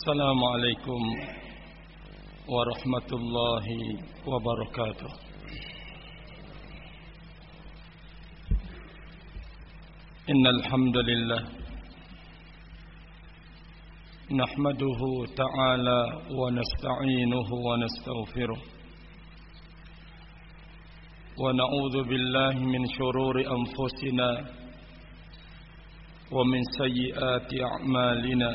السلام عليكم ورحمة الله وبركاته. إن الحمد لله نحمده تعالى ونستعينه ونستغفره ونعوذ بالله من شرور أنفسنا ومن سيئات أعمالنا.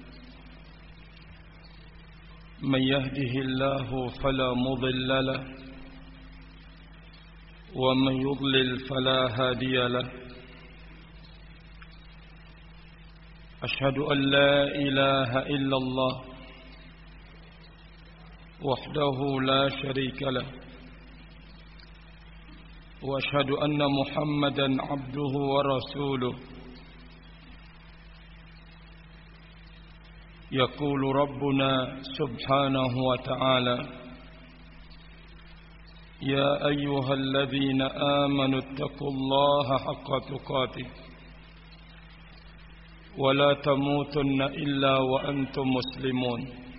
من يهده الله فلا مضل له ومن يضلل فلا هادي له. أشهد أن لا إله إلا الله وحده لا شريك له، وأشهد أن محمدا عبده ورسوله. يقول ربنا سبحانه وتعالى: يا أيها الذين آمنوا اتقوا الله حق تقاته ولا تموتن إلا وأنتم مسلمون.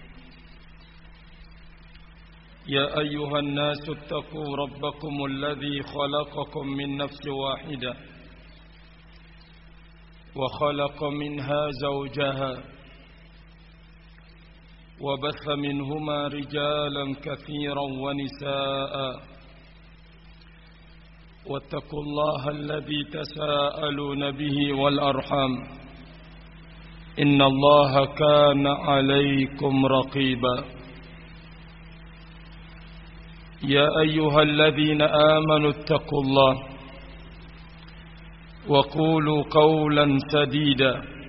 يا أيها الناس اتقوا ربكم الذي خلقكم من نفس واحدة وخلق منها زوجها وبث منهما رجالا كثيرا ونساء، واتقوا الله الذي تساءلون به والأرحام إن الله كان عليكم رقيبا. يا أيها الذين آمنوا اتقوا الله وقولوا قولا سديدا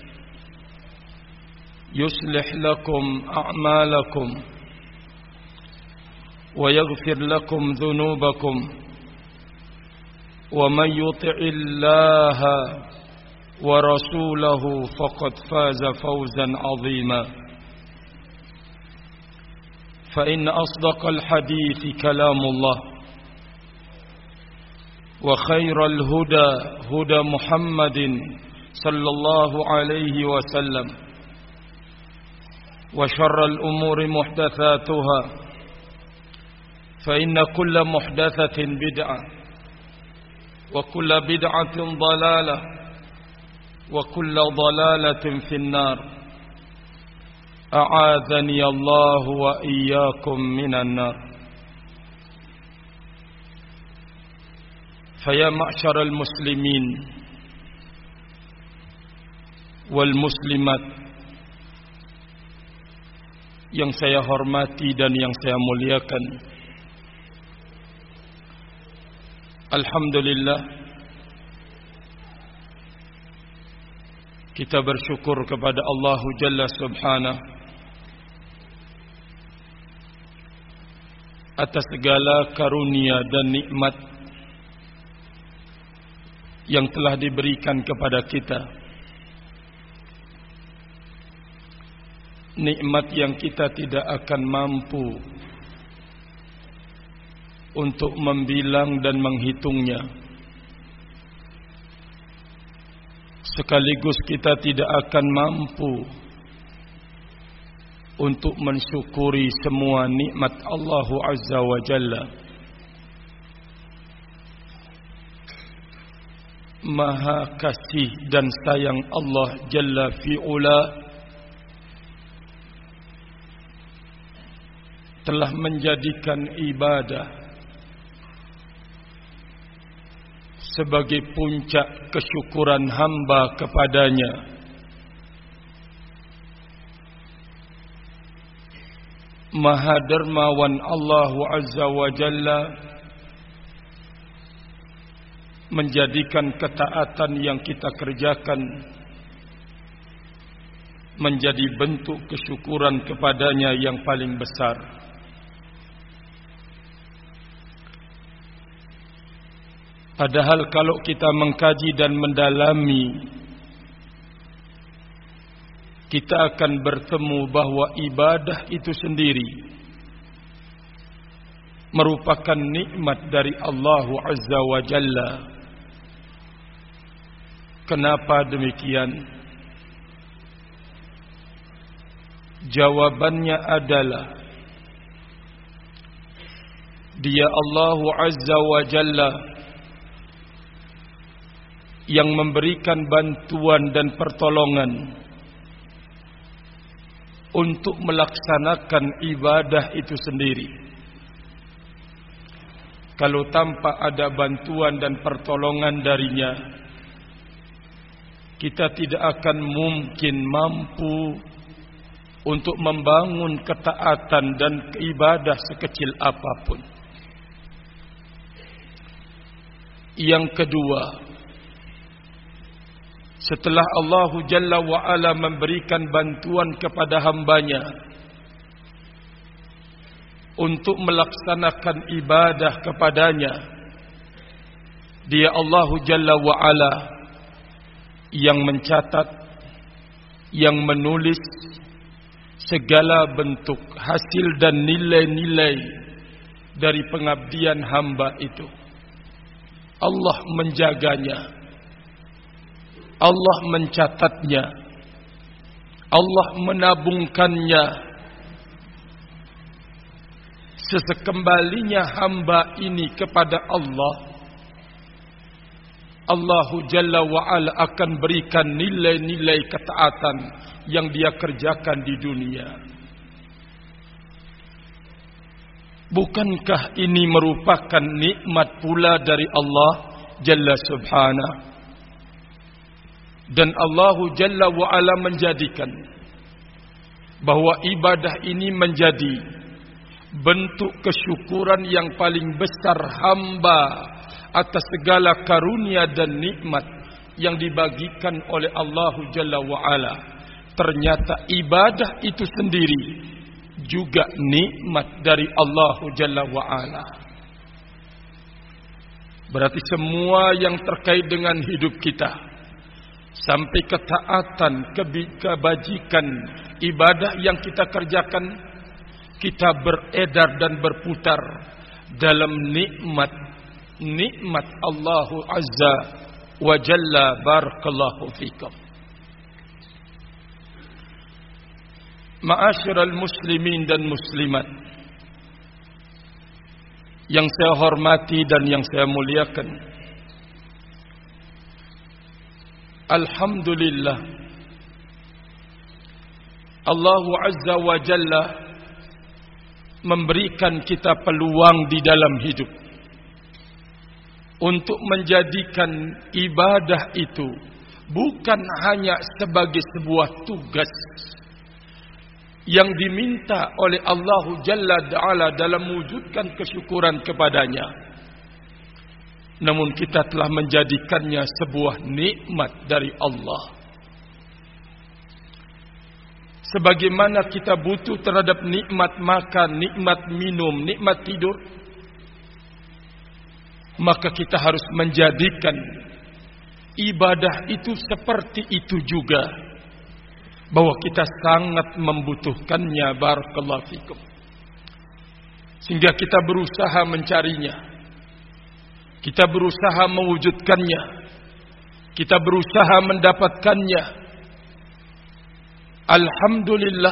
يصلح لكم أعمالكم ويغفر لكم ذنوبكم، ومن يطع الله ورسوله فقد فاز فوزا عظيما. فإن أصدق الحديث كلام الله، وخير الهدى هدى محمد صلى الله عليه وسلم، وشر الأمور محدثاتها، فإن كل محدثة بدعة، وكل بدعة ضلالة، وكل ضلالة في النار. أعاذني الله وإياكم من النار. فيا معشر المسلمين والmuslimat yang saya hormati dan yang saya muliakan, alhamdulillah, kita bersyukur kepada Allah Jalla Subhanahu atas segala karunia dan nikmat yang telah diberikan kepada kita. Nikmat yang kita tidak akan mampu untuk membilang dan menghitungnya. Sekaligus kita tidak akan mampu untuk mensyukuri semua nikmat Allah Azza wa Jalla. Maha kasih dan sayang Allah Jalla fi'ula telah menjadikan ibadah sebagai puncak kesyukuran hamba kepadanya. Maha dermawan Allah Azza wa Jalla menjadikan ketaatan yang kita kerjakan menjadi bentuk kesyukuran kepadanya yang paling besar. Padahal kalau kita mengkaji dan mendalami, kita akan bertemu bahwa ibadah itu sendiri merupakan nikmat dari Allah Azza wa Jalla. Kenapa demikian? Jawabannya adalah Dia Allah Azza wa Jalla yang memberikan bantuan dan pertolongan untuk melaksanakan ibadah itu sendiri. Kalau tanpa ada bantuan dan pertolongan darinya, kita tidak akan mungkin mampu untuk membangun ketaatan dan ibadah sekecil apapun. Yang kedua, setelah Allah Jalla wa'ala memberikan bantuan kepada hambanya untuk melaksanakan ibadah kepadanya, Dia Allah Jalla wa'ala yang mencatat, yang menulis segala bentuk hasil dan nilai-nilai dari pengabdian hamba itu. Allah menjaganya, Allah mencatatnya, Allah menabungkannya. Sesekembalinya hamba ini kepada Allah, Allah Jalla wa'ala akan berikan nilai-nilai ketaatan yang dia kerjakan di dunia. Bukankah ini merupakan nikmat pula dari Allah Jalla Subhanahu? Dan Allah Jalla wa'ala menjadikan bahwa ibadah ini menjadi bentuk kesyukuran yang paling besar hamba atas segala karunia dan nikmat yang dibagikan oleh Allah Jalla wa'ala. Ternyata ibadah itu sendiri juga nikmat dari Allah Jalla wa'ala. Berarti semua yang terkait dengan hidup kita, sampai ketaatan, kebajikan, ibadah yang kita kerjakan, kita beredar dan berputar dalam nikmat Allah Azza wa Jalla. Barakallahu fikum. Ma'asyiral muslimin dan muslimat yang saya hormati dan yang saya muliakan, alhamdulillah, Allah Azza wa Jalla memberikan kita peluang di dalam hidup untuk menjadikan ibadah itu bukan hanya sebagai sebuah tugas yang diminta oleh Allah Jalla wa'ala dalam mewujudkan kesyukuran kepadanya, namun kita telah menjadikannya sebuah nikmat dari Allah. Sebagaimana kita butuh terhadap nikmat makan, nikmat minum, nikmat tidur, maka kita harus menjadikan ibadah itu seperti itu juga, bahwa kita sangat membutuhkannya. Barakallahu fikum. Sehingga kita berusaha mencarinya, kita berusaha mewujudkannya, kita berusaha mendapatkannya. Alhamdulillah,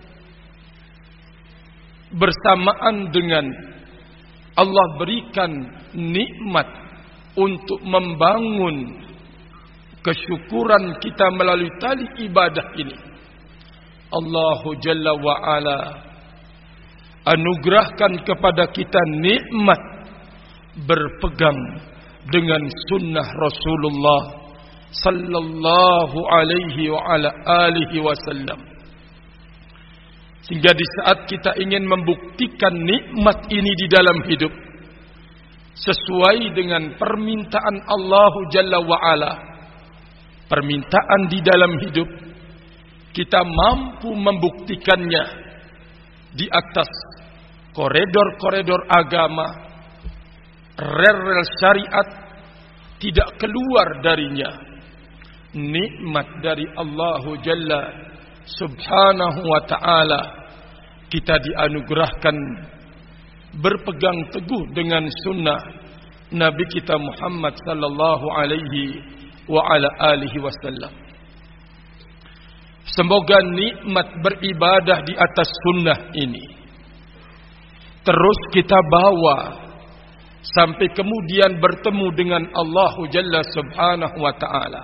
bersamaan dengan Allah berikan nikmat untuk membangun kesyukuran kita melalui tali ibadah ini, Allah Jalla wa'ala anugerahkan kepada kita nikmat berpegang dengan sunnah Rasulullah sallallahu alaihi wa ala alihi wasallam. Sehingga di saat kita ingin membuktikan nikmat ini di dalam hidup sesuai dengan permintaan Allah Jalla wa'ala, permintaan di dalam hidup, kita mampu membuktikannya di atas koridor-koridor agama, rel-rel syariat, tidak keluar darinya. Nikmat dari Allah Jalla Subhanahu wa ta'ala, kita dianugerahkan berpegang teguh dengan sunnah Nabi kita Muhammad sallallahu alaihi wa ala alihi wasallam. Semoga nikmat beribadah di atas sunnah ini terus kita bawa sampai kemudian bertemu dengan Allah Jalla Subhanahu wa Ta'ala.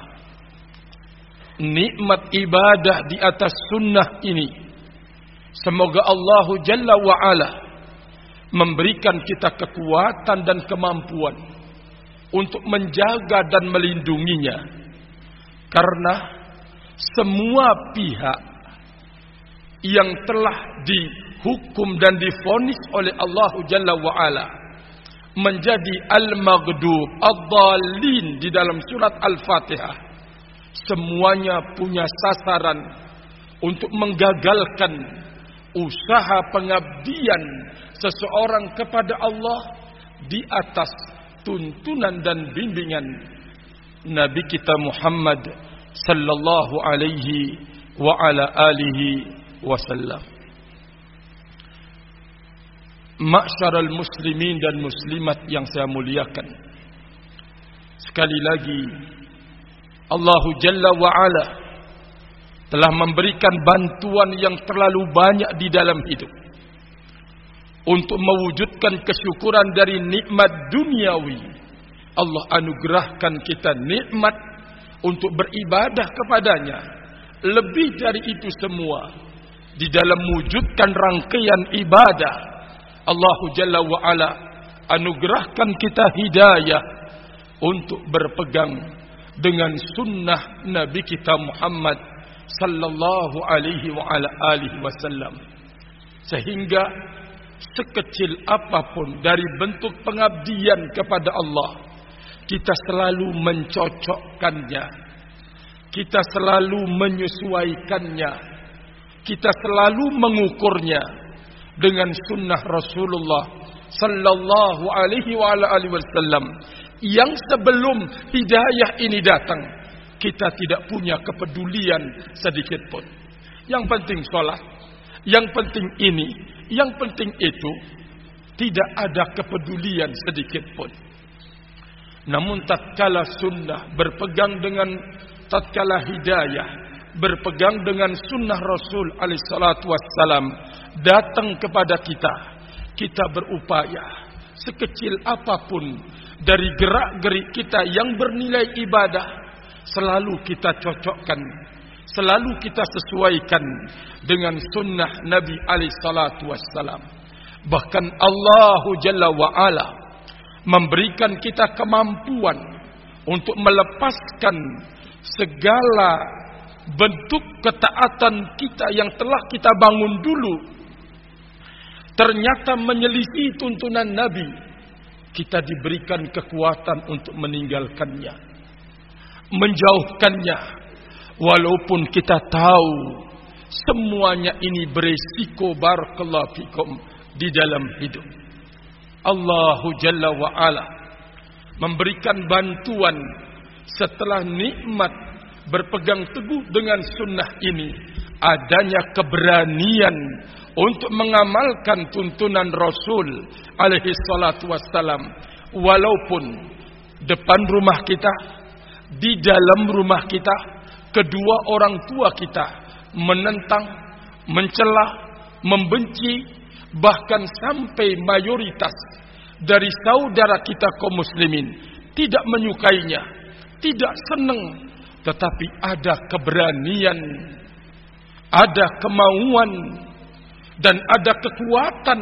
Nikmat ibadah di atas sunnah ini, semoga Allah Jalla wa Ala memberikan kita kekuatan dan kemampuan untuk menjaga dan melindunginya. Karena semua pihak yang telah dihukum dan divonis oleh Allah Jalla wa Ala menjadi al-maghdub, ad-dallin di dalam surat Al-Fatihah, semuanya punya sasaran untuk menggagalkan usaha pengabdian seseorang kepada Allah di atas tuntunan dan bimbingan Nabi kita Muhammad sallallahu alaihi wa ala alihi wasallam. Ma'syaral muslimin dan muslimat yang saya muliakan, sekali lagi Allah Jalla wa Ala telah memberikan bantuan yang terlalu banyak di dalam hidup untuk mewujudkan kesyukuran dari nikmat duniawi. Allah anugerahkan kita nikmat untuk beribadah kepadanya. Lebih dari itu semua, di dalam mewujudkan rangkaian ibadah, Allah Jalla wa Ala anugerahkan kita hidayah untuk berpegang dengan sunnah Nabi kita Muhammad sallallahu alaihi wa ala alihi wasallam. Sehingga sekecil apapun dari bentuk pengabdian kepada Allah, kita selalu mencocokkannya, kita selalu menyesuaikannya, kita selalu mengukurnya dengan sunnah Rasulullah sallallahu alaihi wa ala alihi wasallam. Yang sebelum hidayah ini datang, kita tidak punya kepedulian sedikit pun. Yang penting sholat, yang penting ini, yang penting itu, tidak ada kepedulian sedikit pun. Namun tatkala sunnah berpegang dengan, tatkala hidayah berpegang dengan sunnah Rasul alaihi salatu wassalam datang kepada kita, kita berupaya sekecil apapun dari gerak-gerik kita yang bernilai ibadah, selalu kita cocokkan, selalu kita sesuaikan dengan sunnah Nabi alaihi salatu wassalam. Bahkan Allah Jalla wa Ala memberikan kita kemampuan untuk melepaskan segala bentuk ketaatan kita yang telah kita bangun dulu, ternyata menyelisih tuntunan Nabi. Kita diberikan kekuatan untuk meninggalkannya, menjauhkannya, walaupun kita tahu semuanya ini beresiko barakallahu fikum di dalam hidup. Allah Jalla wa Ala memberikan bantuan setelah nikmat berpegang teguh dengan sunnah ini, adanya keberanian untuk mengamalkan tuntunan Rasul alaihi salatu wassalam. Walaupun depan rumah kita, di dalam rumah kita, kedua orang tua kita menentang, mencela, membenci, bahkan sampai mayoritas dari saudara kita kaum muslimin tidak menyukainya, tidak senang, tetapi ada keberanian, ada kemauan, dan ada kekuatan.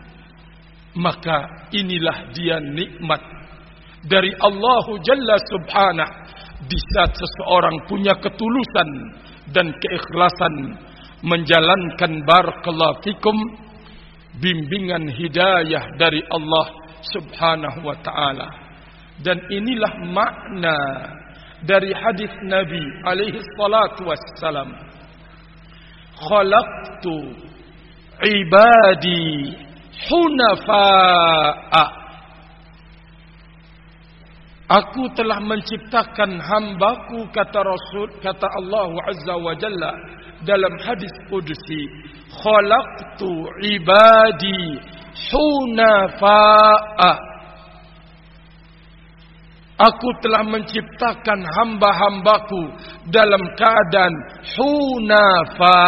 Maka inilah dia nikmat dari Allah Jalla Subhanahu. Di saat seseorang punya ketulusan dan keikhlasan menjalankan barakallahu fikum bimbingan hidayah dari Allah Subhanahu wa ta'ala. Dan inilah makna dari hadis Nabi alaihi salatu wassalam, khalaqtu ibadi hunafa'a. Aku telah menciptakan hambaku, kata Rasul, kata Allah Azza wa Jalla dalam hadis qudsi, khalaqtu ibadi hunafa'a. Aku telah menciptakan hamba-hambaku dalam keadaan hunafa,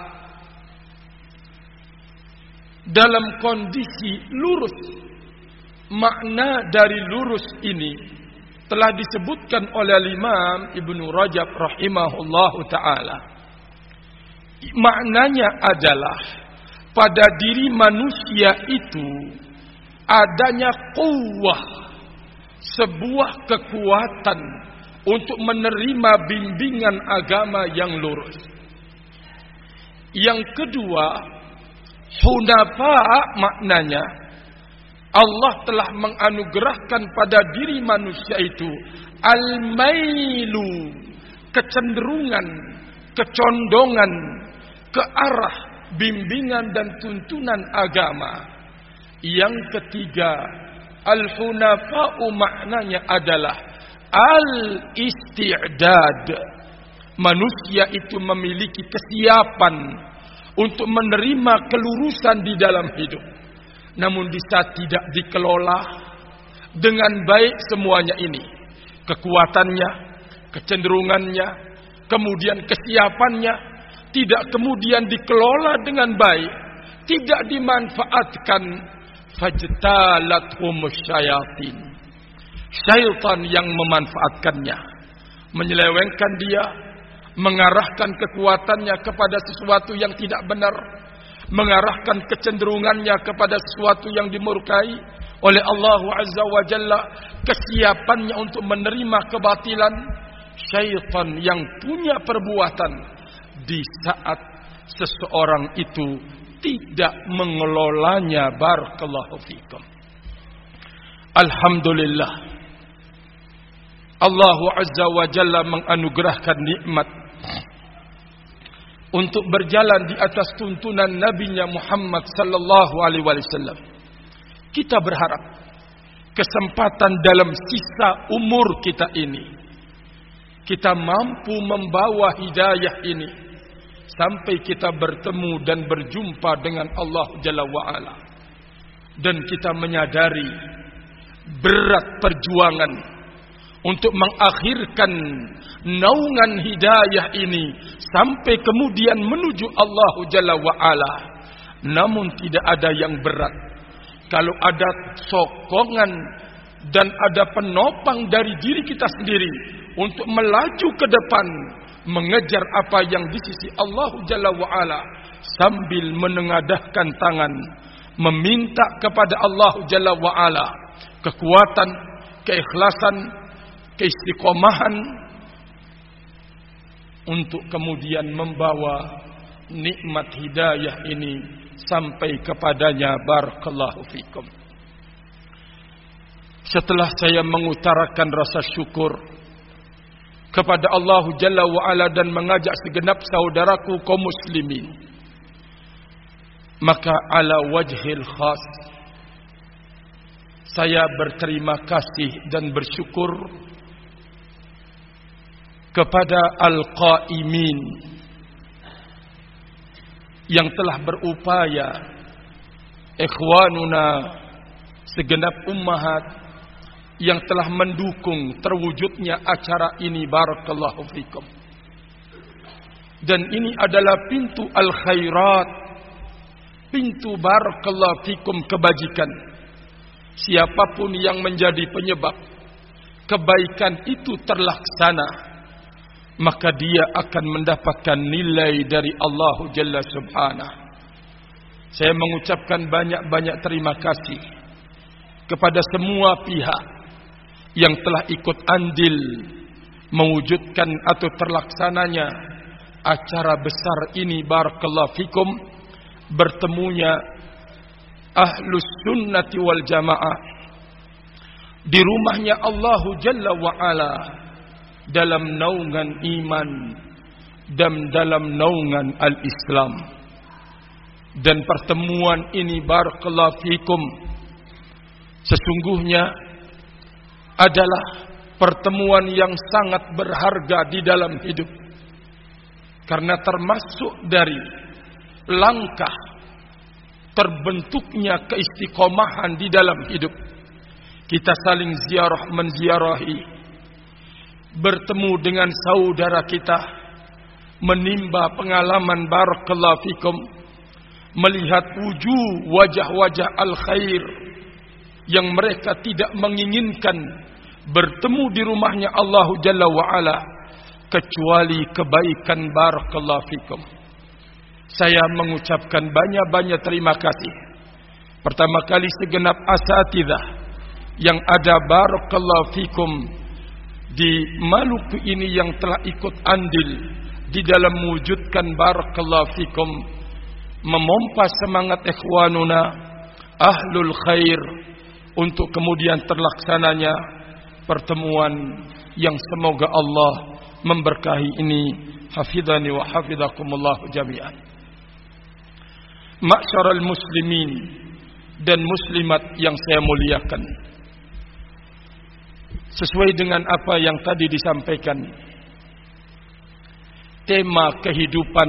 dalam kondisi lurus. Makna dari lurus ini telah disebutkan oleh Imam Ibnu Rajab rahimahullahu ta'ala. Maknanya adalah pada diri manusia itu adanya quwwah, sebuah kekuatan untuk menerima bimbingan agama yang lurus. Yang kedua, hunafa maknanya Allah telah menganugerahkan pada diri manusia itu al-mailu, kecenderungan, kecondongan ke arah bimbingan dan tuntunan agama. Yang ketiga, al-hunafa'u maknanya adalah al-isti'dad. Manusia itu memiliki kesiapan untuk menerima kelurusan di dalam hidup. Namun di saat tidak dikelola dengan baik semuanya ini, kekuatannya, kecenderungannya, kemudian kesiapannya, tidak kemudian dikelola dengan baik, tidak dimanfaatkan, fajtalathumush syayatin. Syaitan yang memanfaatkannya, menyelewengkan dia, mengarahkan kekuatannya kepada sesuatu yang tidak benar, mengarahkan kecenderungannya kepada sesuatu yang dimurkai oleh Allah Azza wa Jalla, kesiapannya untuk menerima kebatilan. Syaitan yang punya perbuatan di saat seseorang itu tidak mengelolanya. Barakallahu fikum. Alhamdulillah, Allah Azza wa Jalla menganugerahkan nikmat untuk berjalan di atas tuntunan Nabi-Nya Muhammad sallallahu alaihi wasallam. Kita berharap kesempatan dalam sisa umur kita ini, kita mampu membawa hidayah ini sampai kita bertemu dan berjumpa dengan Allah Jalla wa'ala. Dan kita menyadari berat perjuangan untuk mengakhirkan naungan hidayah ini sampai kemudian menuju Allah Jalla wa'ala. Namun tidak ada yang berat kalau ada sokongan dan ada penopang dari diri kita sendiri untuk melaju ke depan, mengejar apa yang di sisi Allah Jalla wa'ala, sambil menengadahkan tangan meminta kepada Allah Jalla wa'ala kekuatan, keikhlasan, keistiqomahan untuk kemudian membawa nikmat hidayah ini sampai kepadanya. Barakallahu fikum. Setelah saya mengutarakan rasa syukur kepada Allah Jalla wa'ala dan mengajak segenap saudaraku kaum muslimin, maka ala wajhil khas saya berterima kasih dan bersyukur kepada al-qaimin yang telah berupaya, ikhwanuna, segenap ummahat yang telah mendukung terwujudnya acara ini. Barakallahu fikum. Dan ini adalah pintu al-khairat, pintu barakallahu fikum kebajikan. Siapapun yang menjadi penyebab kebaikan itu terlaksana, maka dia akan mendapatkan nilai dari Allah Jalla Subhanahu. Saya mengucapkan banyak-banyak terima kasih kepada semua pihak yang telah ikut andil mewujudkan atau terlaksananya acara besar ini. Barakallahu fikum. Bertemunya Ahlus Sunnati wal Jamaah di rumahnya Allah Jalla wa'ala dalam naungan iman dan dalam naungan al-Islam. Dan pertemuan ini barakallahu fikum sesungguhnya adalah pertemuan yang sangat berharga di dalam hidup, karena termasuk dari langkah terbentuknya keistiqomahan di dalam hidup. kita saling ziarah menziarahi, bertemu dengan saudara kita, menimba pengalaman barakallahu fikum, melihat wajah-wajah al-khair yang mereka tidak menginginkan bertemu di rumahnya Allah Jalla wa'ala kecuali kebaikan barakallahu fikum. Saya mengucapkan banyak-banyak terima kasih. Pertama kali segenap asatidzah yang ada barakallahu fikum di Maluku ini yang telah ikut andil di dalam mewujudkan barakallahu fikum, memompa semangat ikhwanuna ahlul khair untuk kemudian terlaksananya pertemuan yang semoga Allah memberkahi ini. Hafidhani wa hafidhakumullah jami'an. Ma'syaral muslimin dan muslimat yang saya muliakan, sesuai dengan apa yang tadi disampaikan, tema kehidupan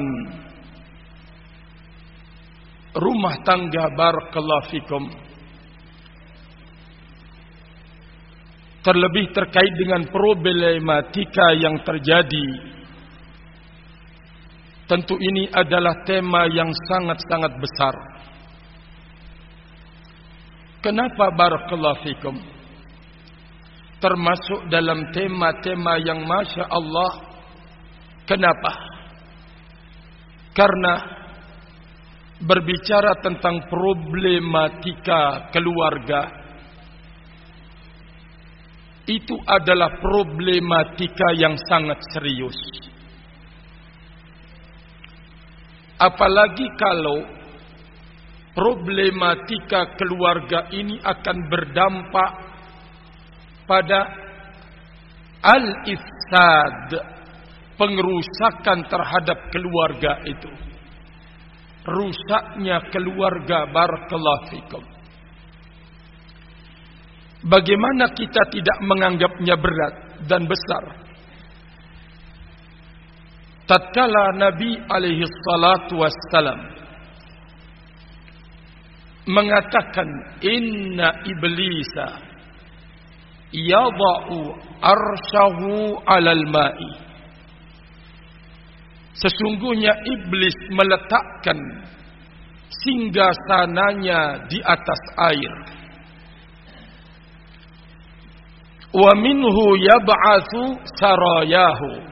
rumah tangga barakallahu fikum, terlebih terkait dengan problematika yang terjadi, tentu ini adalah tema yang sangat-sangat besar. Kenapa barakallahu fikum termasuk dalam tema-tema yang masya Allah? Kenapa? Karena berbicara tentang problematika keluarga, itu adalah problematika yang sangat serius. Apalagi kalau problematika keluarga ini akan berdampak pada al-ifsad, pengerusakan terhadap keluarga itu, rusaknya keluarga barakallahu fikum. Bagaimana kita tidak menganggapnya berat dan besar? Tatkala Nabi alaihi salatu wassalam mengatakan inna iblisa yada'u arsyahu 'alal ma'i, sesungguhnya iblis meletakkan singgasananya di atas air. Wa minhu yab'atsu sarayahu,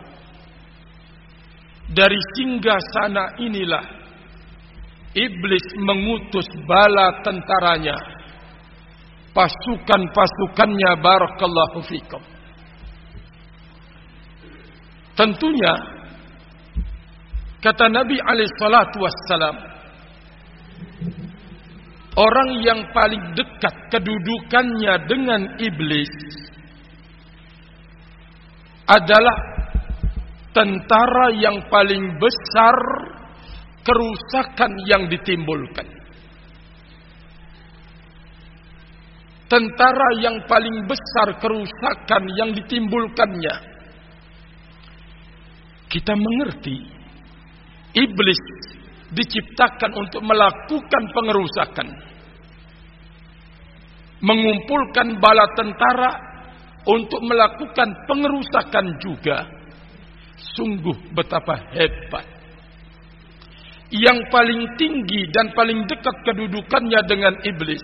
dari singgasana inilah iblis mengutus bala tentaranya, pasukan-pasukannya barakallahu fikum. Tentunya kata Nabi alaihi salatu wassalam, orang yang paling dekat kedudukannya dengan iblis adalah tentara yang paling besar kerusakan yang ditimbulkan. Tentara yang paling besar kerusakan yang ditimbulkannya. Kita mengerti iblis diciptakan untuk melakukan pengerusakan, mengumpulkan bala tentara untuk melakukan pengerusakan juga. Sungguh betapa hebat. Yang paling tinggi dan paling dekat kedudukannya dengan iblis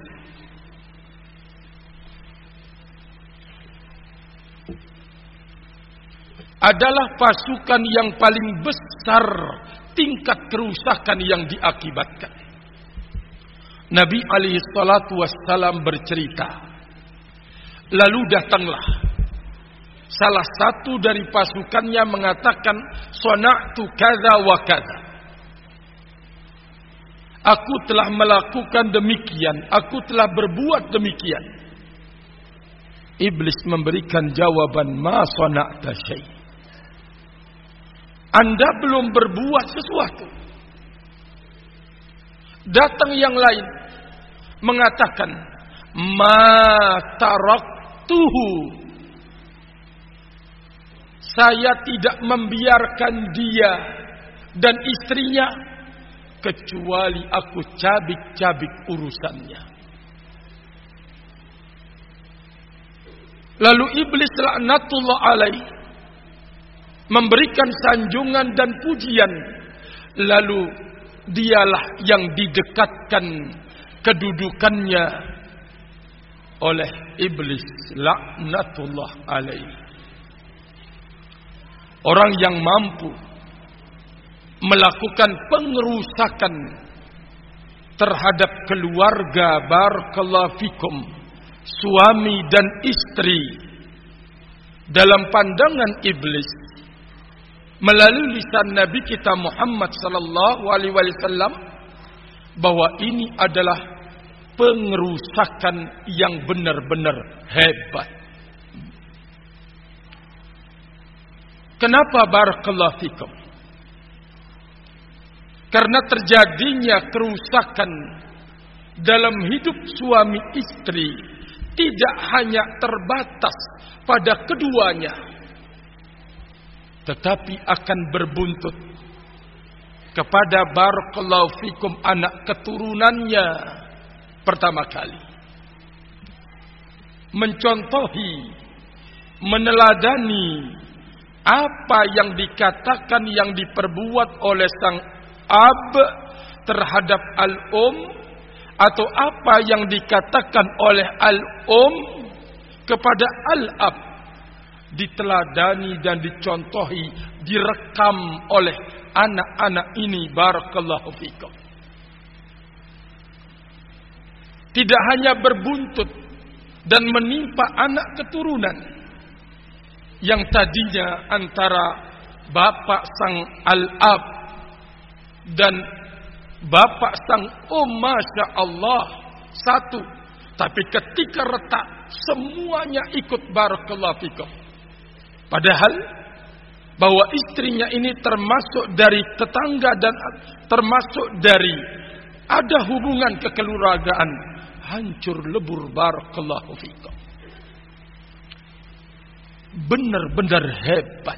adalah pasukan yang paling besar tingkat kerusakan yang diakibatkan. Nabi alaihi salatu wassalam bercerita, lalu datanglah salah satu dari pasukannya mengatakan, "Sana'tu kadza wa kadza." Aku telah melakukan demikian, aku telah berbuat demikian. Iblis memberikan jawaban, "Ma sana'ta syai'." Anda belum berbuat sesuatu. Datang yang lain mengatakan, "Ma taraktuhu." Saya tidak membiarkan dia dan istrinya kecuali aku cabik-cabik urusannya. Lalu iblis laknatullah alaih memberikan sanjungan dan pujian. Lalu dialah yang didekatkan kedudukannya oleh iblis laknatullah alaih. Orang yang mampu melakukan pengerusakan terhadap keluarga, barakallahu fikum, suami dan istri, dalam pandangan iblis melalui lisan Nabi kita Muhammad sallallahu alaihi wasallam, bahwa ini adalah pengerusakan yang benar-benar hebat. Kenapa barakallahu fikum? Karena terjadinya kerusakan dalam hidup suami istri tidak hanya terbatas pada keduanya, tetapi akan berbuntut kepada barakallahu fikum anak keturunannya. Pertama kali mencontohi, meneladani apa yang dikatakan, yang diperbuat oleh sang ab terhadap al-um, atau apa yang dikatakan oleh al-um kepada al-ab, diteladani dan dicontohi, direkam oleh anak-anak ini barakallahu fikum. Tidak hanya berbuntut dan menimpa anak keturunan yang tadinya antara bapak sang al-ab dan bapak sang masya Allah satu, tapi ketika retak semuanya ikut barakallahu fikum. Padahal bahwa istrinya ini termasuk dari tetangga dan termasuk dari ada hubungan kekeluargaan, hancur lebur barakallahu fikum. Benar-benar hebat.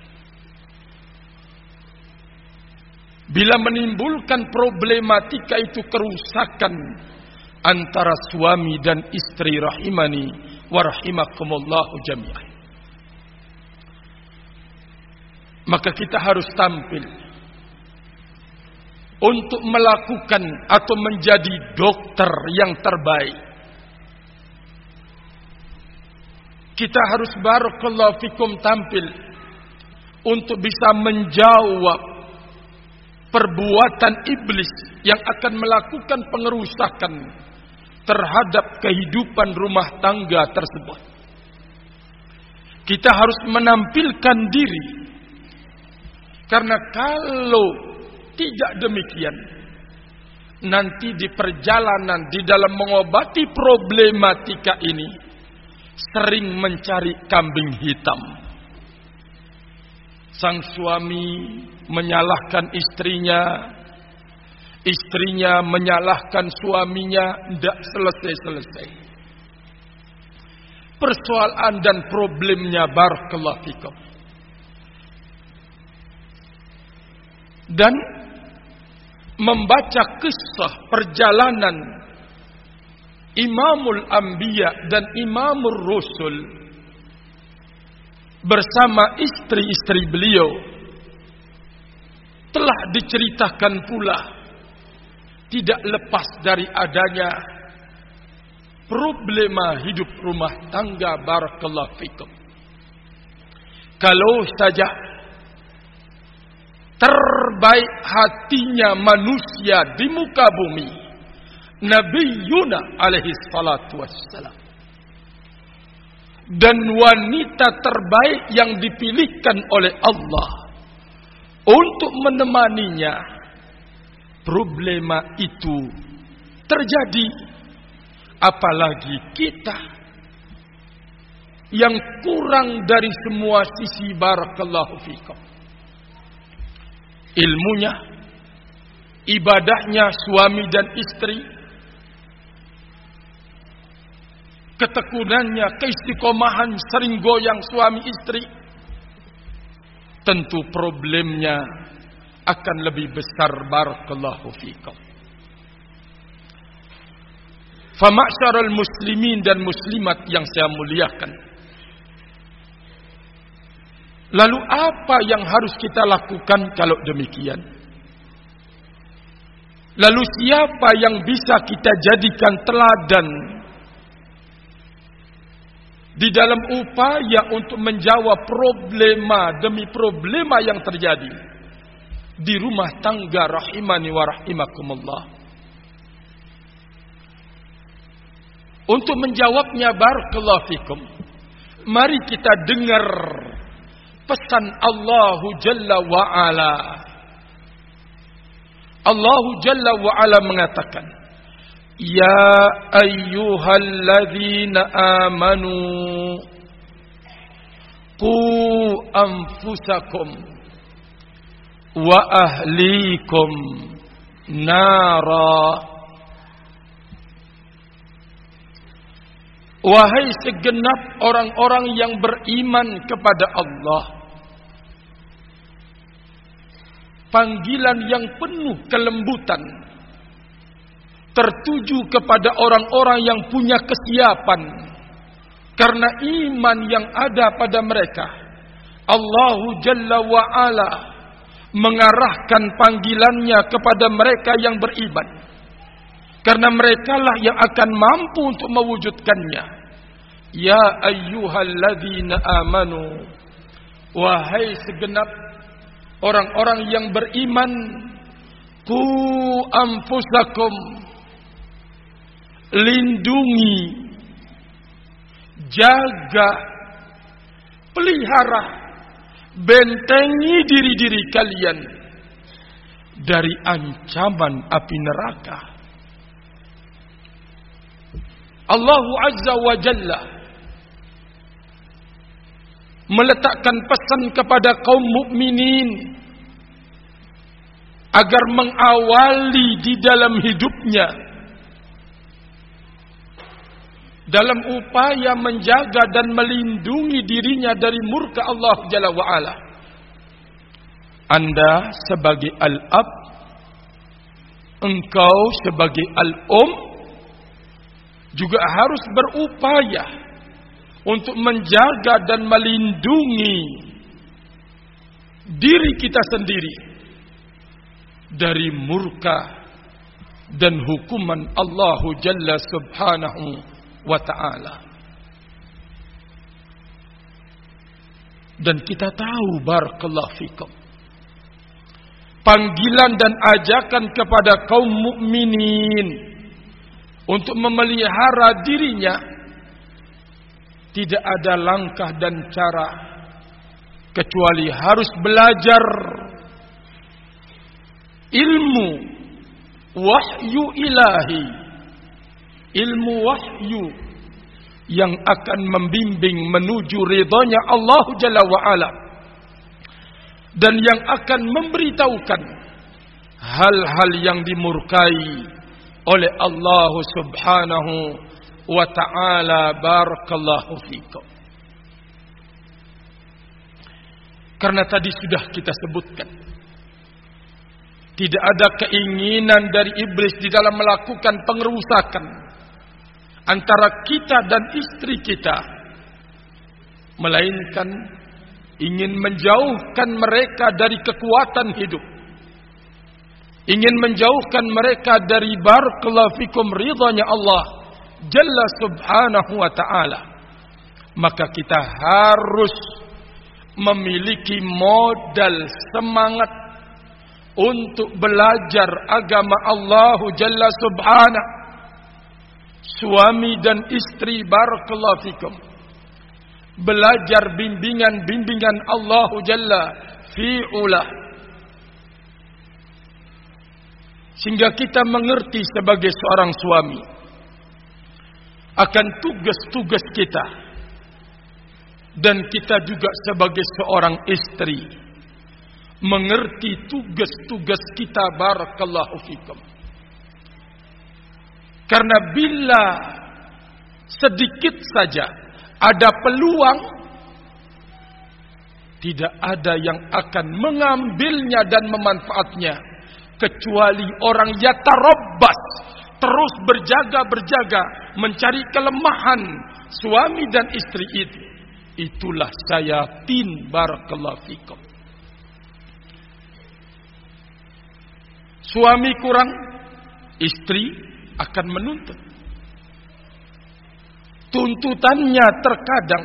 Bila menimbulkan problematika itu, kerusakan antara suami dan istri, rahimani wa rahimakumullahu jami'an, maka kita harus tampil untuk melakukan atau menjadi dokter yang terbaik. Kita harus barakallahu fikum tampil untuk bisa menjawab perbuatan iblis yang akan melakukan pengerusakan terhadap kehidupan rumah tangga tersebut. Kita harus menampilkan diri, karena kalau tidak demikian, nanti di perjalanan di dalam mengobati problematika ini sering mencari kambing hitam. Sang suami menyalahkan istrinya, istrinya menyalahkan suaminya, tidak selesai-selesai persoalan dan problemnya barakallahu fikum. Dan membaca kisah perjalanan Imamul Anbiya dan Imamul Rusul bersama istri-istri beliau, telah diceritakan pula tidak lepas dari adanya problema hidup rumah tangga barakallahu fikum. Kalau saja terbaik hatinya manusia di muka bumi, Nabi Yuna alaihi salatu wassalam, dan wanita terbaik yang dipilihkan oleh Allah untuk menemaninya, problema itu terjadi. Apalagi kita yang kurang dari semua sisi barakallahu fikum. Ilmunya, ibadahnya suami dan istri, ketekunannya, keistiqomahan, sering goyang suami istri, tentu problemnya akan lebih besar barakallahu fikum. Fama'syaral muslimin dan muslimat yang saya muliakan, Lalu apa yang harus kita lakukan kalau demikian? Lalu siapa yang bisa kita jadikan teladan di dalam upaya untuk menjawab problema demi problema yang terjadi di rumah tangga rahimani wa rahimakumullah? Untuk menjawabnya, barakallahu fikum, mari kita dengar pesan Allah Jalla wa Ala. Allah Jalla wa Ala mengatakan, Ya ayyuhalladzina amanu qu anfusakum wa ahlikum nara. Wahai segenap orang-orang yang beriman kepada Allah, panggilan yang penuh kelembutan tertuju kepada orang-orang yang punya kesiapan karena iman yang ada pada mereka. Allah Jalla wa Ala mengarahkan panggilannya kepada mereka yang beriman, karena merekalah yang akan mampu untuk mewujudkannya. Ya ayyuhalladzina amanu, wahai segenap orang-orang yang beriman, qu anfusakum, lindungi, jaga, pelihara, bentengi diri-diri kalian dari ancaman api neraka. Allah Azza wa Jalla meletakkan pesan kepada kaum mukminin agar mengawali di dalam hidupnya dalam upaya menjaga dan melindungi dirinya dari murka Allah Jalla wa Ala. Anda sebagai al-ab, engkau sebagai al-um juga harus berupaya untuk menjaga dan melindungi diri kita sendiri dari murka dan hukuman Allah Jalla Subhanahu wa ta'ala. Dan kita tahu, barakallahu fikum, panggilan dan ajakan kepada kaum mukminin untuk memelihara dirinya tidak ada langkah dan cara kecuali harus belajar ilmu wahyu ilahi, ilmu wahyu yang akan membimbing menuju ridhanya Allah Jalla wa Ala, dan yang akan memberitahukan hal-hal yang dimurkai oleh Allah Subhanahu wa ta'ala. Barakallahu fikum. Karena tadi sudah kita sebutkan, tidak ada keinginan dari iblis di dalam melakukan pengerusakan antara kita dan istri kita, melainkan ingin menjauhkan mereka dari kekuatan hidup, ingin menjauhkan mereka dari barakallahu fikum ridhanya Allah Jalla Subhanahu wa ta'ala. Maka kita harus memiliki modal semangat untuk belajar agama Allah Jalla Subhanahu. Suami dan istri, barakallahu fikum, belajar bimbingan-bimbingan Allah Jalla fi'ulah, sehingga kita mengerti sebagai seorang suami akan tugas-tugas kita, dan kita juga sebagai seorang istri mengerti tugas-tugas kita, barakallahu fikum. Karena bila sedikit saja ada peluang, tidak ada yang akan mengambilnya dan memanfaatnya kecuali orang yatarabbas, terus berjaga-berjaga mencari kelemahan suami dan istri itu. itulah syayatin. Barakallahu fikum. Suami kurang, istri akan menuntut. Tuntutannya terkadang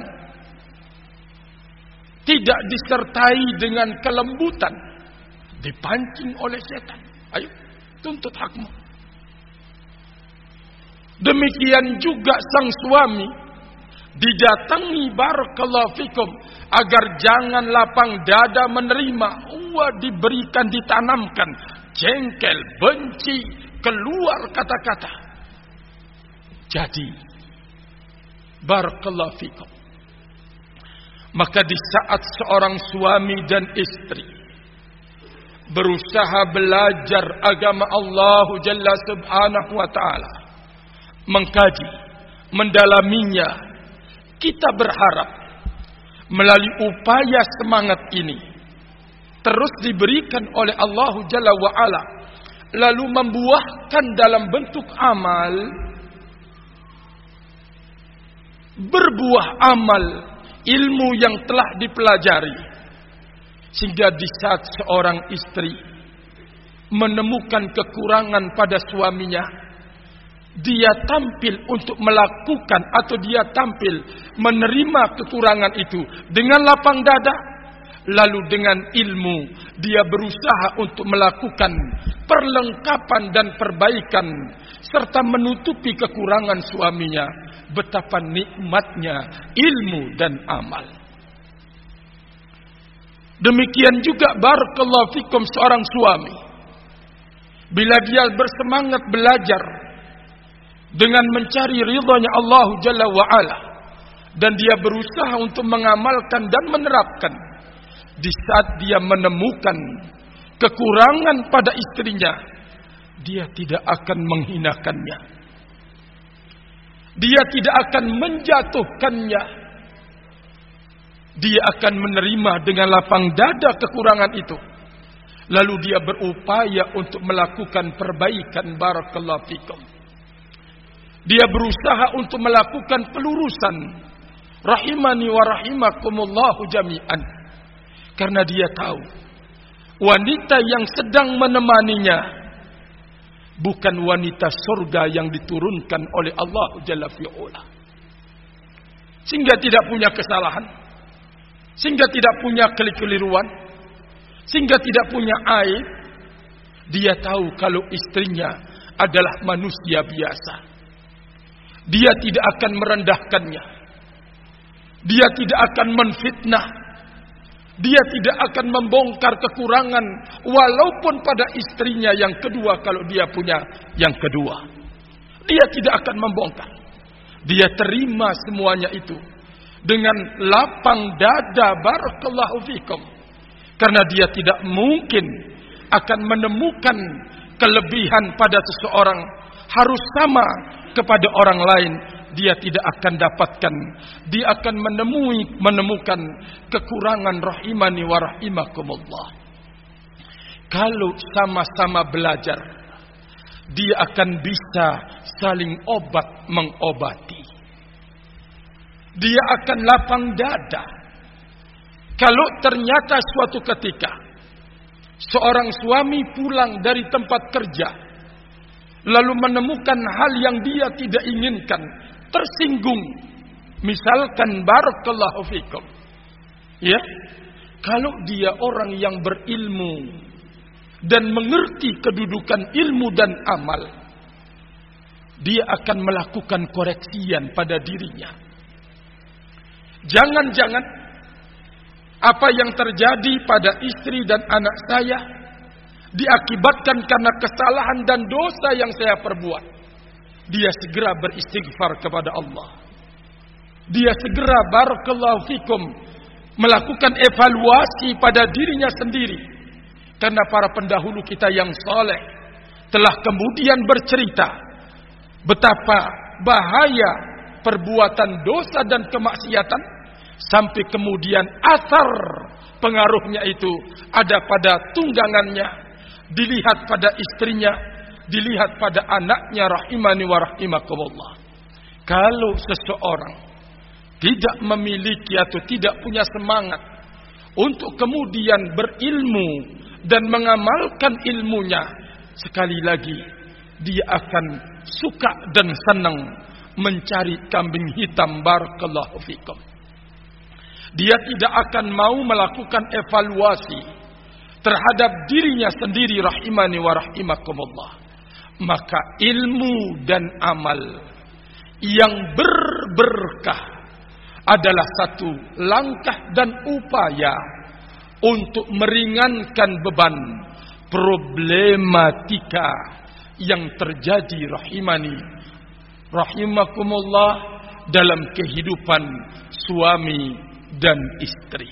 tidak disertai dengan kelembutan, dipancing oleh setan. Ayo, tuntut hakmu. Demikian juga sang suami didatangi, barakallahu fikum, agar jangan lapang dada menerima. Diberikan, ditanamkan jengkel, benci, keluar kata-kata. Jadi, barakallahu fikum, maka di saat seorang suami dan istri berusaha belajar agama Allah Jalla Subhanahu wa ta'ala, mengkaji, mendalaminya, kita berharap melalui upaya semangat ini terus diberikan oleh Allah Jalla wa ala, lalu membuahkan dalam bentuk amal, berbuah amal ilmu yang telah dipelajari, sehingga di saat seorang istri menemukan kekurangan pada suaminya, dia tampil untuk melakukan, atau dia tampil menerima kekurangan itu dengan lapang dada. Lalu dengan ilmu dia berusaha untuk melakukan perlengkapan dan perbaikan serta menutupi kekurangan suaminya. Betapa nikmatnya ilmu dan amal. Demikian juga barakallahu fikum seorang suami, bila dia bersemangat belajar dengan mencari ridhanya Allah Jalla wa ala, dan dia berusaha untuk mengamalkan dan menerapkan, di saat dia menemukan kekurangan pada istrinya, dia tidak akan menghinakannya, dia tidak akan menjatuhkannya, dia akan menerima dengan lapang dada kekurangan itu, lalu dia berupaya untuk melakukan perbaikan. Barakallahu fikum, dia berusaha untuk melakukan pelurusan. Rahimani wa rahimakumullahu jami'an. Karena dia tahu wanita yang sedang menemaninya bukan wanita surga yang diturunkan oleh Allah Jalla fi'ula, sehingga tidak punya kesalahan, sehingga tidak punya kekeliruan, sehingga tidak punya aib. Dia tahu kalau istrinya adalah manusia biasa. Dia tidak akan merendahkannya, dia tidak akan menfitnah, dia tidak akan membongkar kekurangan walaupun pada istrinya yang kedua. Kalau dia punya yang kedua, dia tidak akan membongkar. Dia terima semuanya itu dengan lapang dada. Barakallahu fikum. Karena dia tidak mungkin akan menemukan kelebihan pada seseorang harus sama kepada orang lain. Dia tidak akan dapatkan. Dia akan menemukan kekurangan. Rahimani wa rahimakumullah. Kalau sama-sama belajar, dia akan bisa saling obat mengobati. Dia akan lapang dada. Kalau ternyata suatu ketika seorang suami pulang dari tempat kerja, lalu menemukan hal yang dia tidak inginkan, tersinggung, misalkan barakallahu fikum, ya, kalau dia orang yang berilmu dan mengerti kedudukan ilmu dan amal, dia akan melakukan koreksian pada dirinya. Jangan-jangan apa yang terjadi pada istri dan anak saya diakibatkan karena kesalahan dan dosa yang saya perbuat. Dia segera beristighfar kepada Allah. Dia segera barakallahu fikum melakukan evaluasi pada dirinya sendiri. Karena para pendahulu kita yang saleh telah kemudian bercerita betapa bahaya perbuatan dosa dan kemaksiatan, sampai kemudian asar pengaruhnya itu ada pada tunggangannya, dilihat pada istrinya, dilihat pada anaknya. Rahimani wa rahimakumullah. Kalau seseorang tidak memiliki atau tidak punya semangat untuk kemudian berilmu dan mengamalkan ilmunya, sekali lagi dia akan suka dan senang mencari kambing hitam. Barakallahu fikum. Dia tidak akan mau melakukan evaluasi terhadap dirinya sendiri, rahimani wa rahimakumullah. Maka ilmu dan amal yang berberkah adalah satu langkah dan upaya untuk meringankan beban problematika yang terjadi, rahimani rahimakumullah, dalam kehidupan suami dan istri.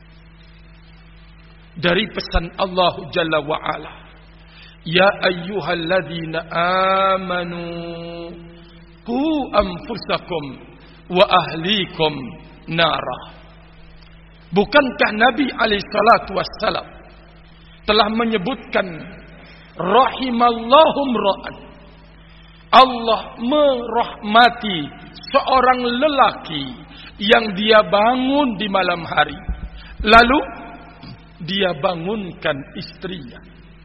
Dari pesan Allah Jalla wa Ala, ya ayyuhalladzina amanu qu anfusakum wa ahlikum nara. Bukankah Nabi alaihi salatu wassalam telah menyebutkan rahimallahu mra'an, Allah merahmati seorang lelaki yang dia bangun di malam hari, lalu dia bangunkan istrinya.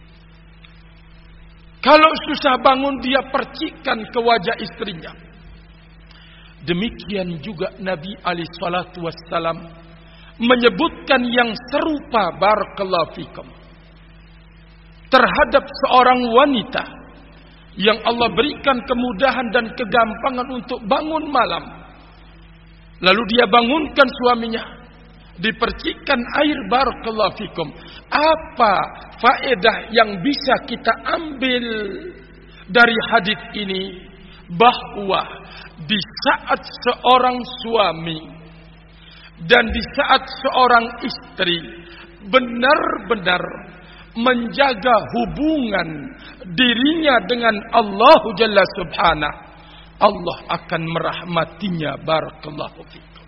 Kalau susah bangun, dia percikan ke wajah istrinya. Demikian juga Nabi alaihi salatu wassalam menyebutkan yang serupa, barakallahu fikum, terhadap seorang wanita yang Allah berikan kemudahan dan kegampangan untuk bangun malam. Lalu dia bangunkan suaminya, dipercikan air, barakallahu fikum. Apa faedah yang bisa kita ambil dari hadis ini? Bahwa di saat seorang suami dan di saat seorang istri benar-benar menjaga hubungan dirinya dengan Allah Jalla Subhanahu, Allah akan merahmatinya, barakallahu fikum.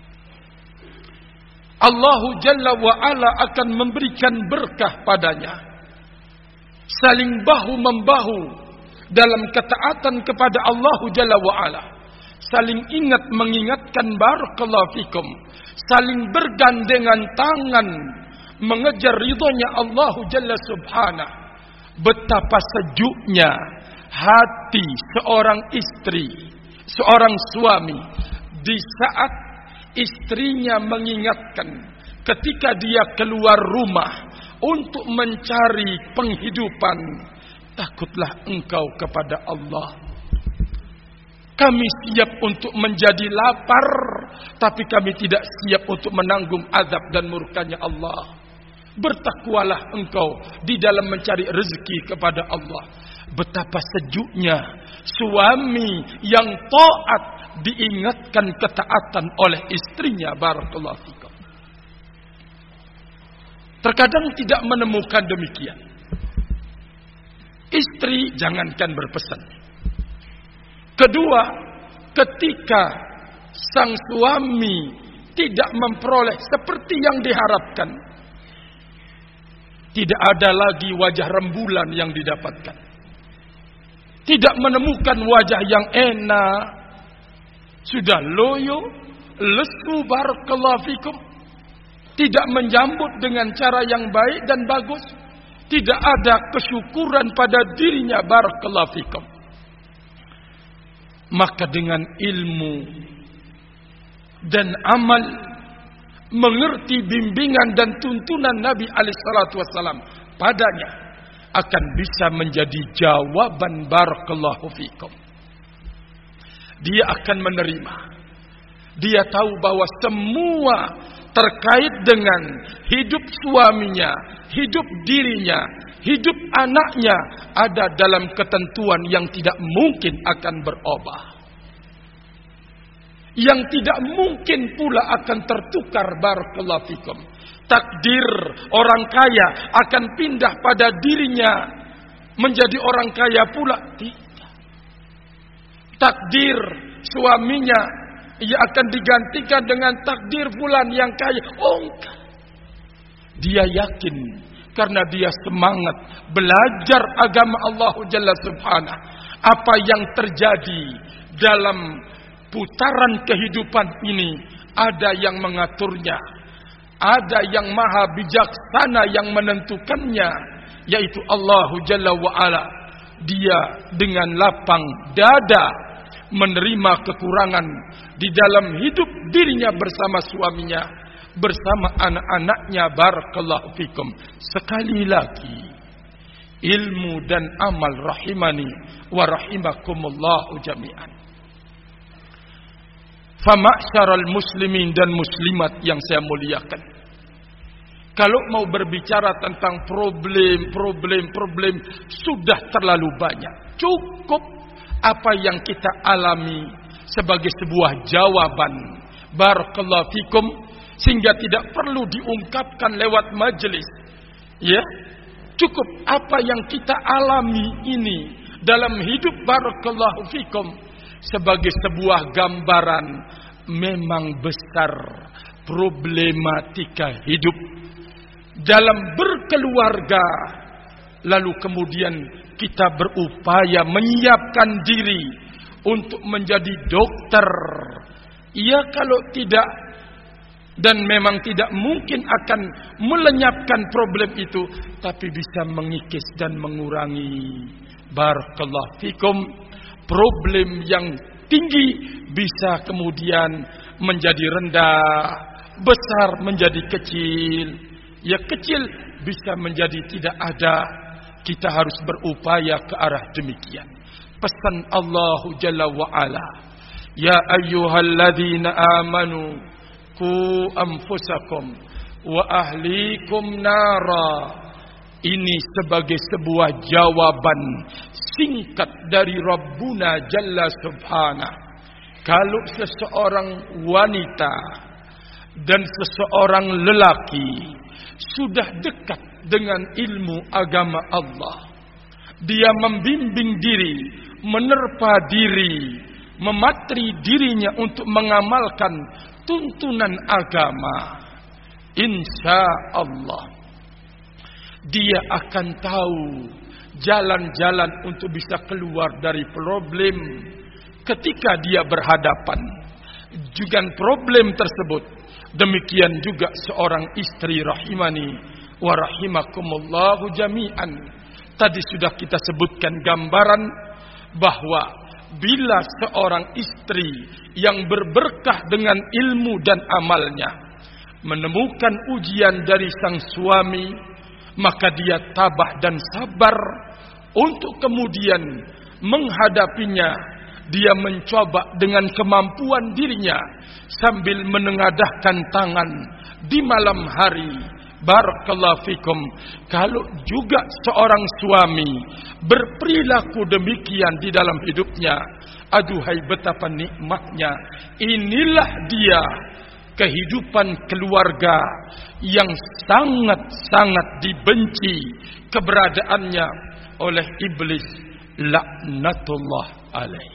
Allah Jalla wa Ala akan memberikan berkah padanya. Saling bahu-membahu dalam ketaatan kepada Allah Jalla wa Ala. Saling ingat mengingatkan, barakallahu fikum. Saling bergandengan tangan mengejar ridhonya Allah Jalla Subhanahu. Betapa sejuknya hati seorang istri, seorang suami di saat istrinya mengingatkan ketika dia keluar rumah untuk mencari penghidupan, takutlah engkau kepada Allah. Kami siap untuk menjadi lapar, tapi kami tidak siap untuk menanggung azab dan murkanya Allah. Bertakwalah engkau di dalam mencari rezeki kepada Allah. Betapa sejuknya suami yang taat diingatkan ketaatan oleh istrinya, barakallahu fikum. Terkadang tidak menemukan demikian. Istri jangankan berpesan. Kedua, ketika sang suami tidak memperoleh seperti yang diharapkan, tidak ada lagi wajah rembulan yang didapatkan. Tidak menemukan wajah yang enak, sudah loyo, lesu, barakallahu fikum. Tidak menyambut dengan cara yang baik dan bagus. Tidak ada kesyukuran pada dirinya, barakallahu fikum. Maka dengan ilmu dan amal, mengerti bimbingan dan tuntunan Nabi alaihissalatu wassalam padanya, akan bisa menjadi jawaban, barakallahu fikum. Dia akan menerima. Dia tahu bahwa semua terkait dengan hidup suaminya, hidup dirinya, hidup anaknya ada dalam ketentuan yang tidak mungkin akan berubah. Yang tidak mungkin pula akan tertukar, barakallahu fikum. Takdir orang kaya akan pindah pada dirinya menjadi orang kaya pula, tidak. Takdir suaminya ia akan digantikan dengan takdir fulan yang kaya. Oh enggak. Dia yakin karena dia semangat belajar agama Allah Jalla Subhanahu. Apa yang terjadi dalam putaran kehidupan ini ada yang mengaturnya, ada yang maha bijaksana yang menentukannya, yaitu Allahu Jalla wa'ala. Dia dengan lapang dada menerima kekurangan di dalam hidup dirinya bersama suaminya, bersama anak-anaknya. Barakallahu fikum. Sekali lagi, ilmu dan amal rahimani wa rahimakumullahu jami'an. Fama'syaral muslimin dan muslimat yang saya muliakan, kalau mau berbicara tentang problem sudah terlalu banyak. Cukup apa yang kita alami sebagai sebuah jawaban. Barakallahu fikum. Sehingga tidak perlu diungkapkan lewat majelis. Ya, cukup apa yang kita alami ini dalam hidup. Barakallahu fikum. Sebagai sebuah gambaran memang besar problematika hidup dalam berkeluarga. Lalu kemudian kita berupaya menyiapkan diri untuk menjadi dokter. Ya, kalau tidak, dan memang tidak mungkin akan melenyapkan problem itu, tapi bisa mengikis dan mengurangi. Barakallahu fikum. Problem yang tinggi bisa kemudian menjadi rendah, besar menjadi kecil. Ya, kecil bisa menjadi tidak ada. Kita harus berupaya ke arah demikian. Pesan Allah Jalla wa'ala, ya ayyuhalladzina amanu qu anfusakum wa ahlikum nara. Ini sebagai sebuah jawaban singkat dari Rabbuna Jalla Subhanahu. Kalau seseorang wanita dan seseorang lelaki sudah dekat dengan ilmu agama Allah, dia membimbing diri, menerpa diri, mematri dirinya untuk mengamalkan tuntunan agama, insya Allah dia akan tahu jalan-jalan untuk bisa keluar dari problem ketika dia berhadapan dengan problem tersebut. Demikian juga seorang istri rahimani wa rahimakumullahu jami'an. Tadi sudah kita sebutkan gambaran bahwa bila seorang istri yang berberkah dengan ilmu dan amalnya menemukan ujian dari sang suami, maka dia tabah dan sabar untuk kemudian menghadapinya. Dia mencoba dengan kemampuan dirinya sambil menengadahkan tangan di malam hari. Barakallahu fikum. Kalau juga seorang suami berperilaku demikian di dalam hidupnya, aduhai betapa nikmatnya. Inilah dia kehidupan keluarga yang sangat-sangat dibenci keberadaannya oleh iblis laknatullah alaih.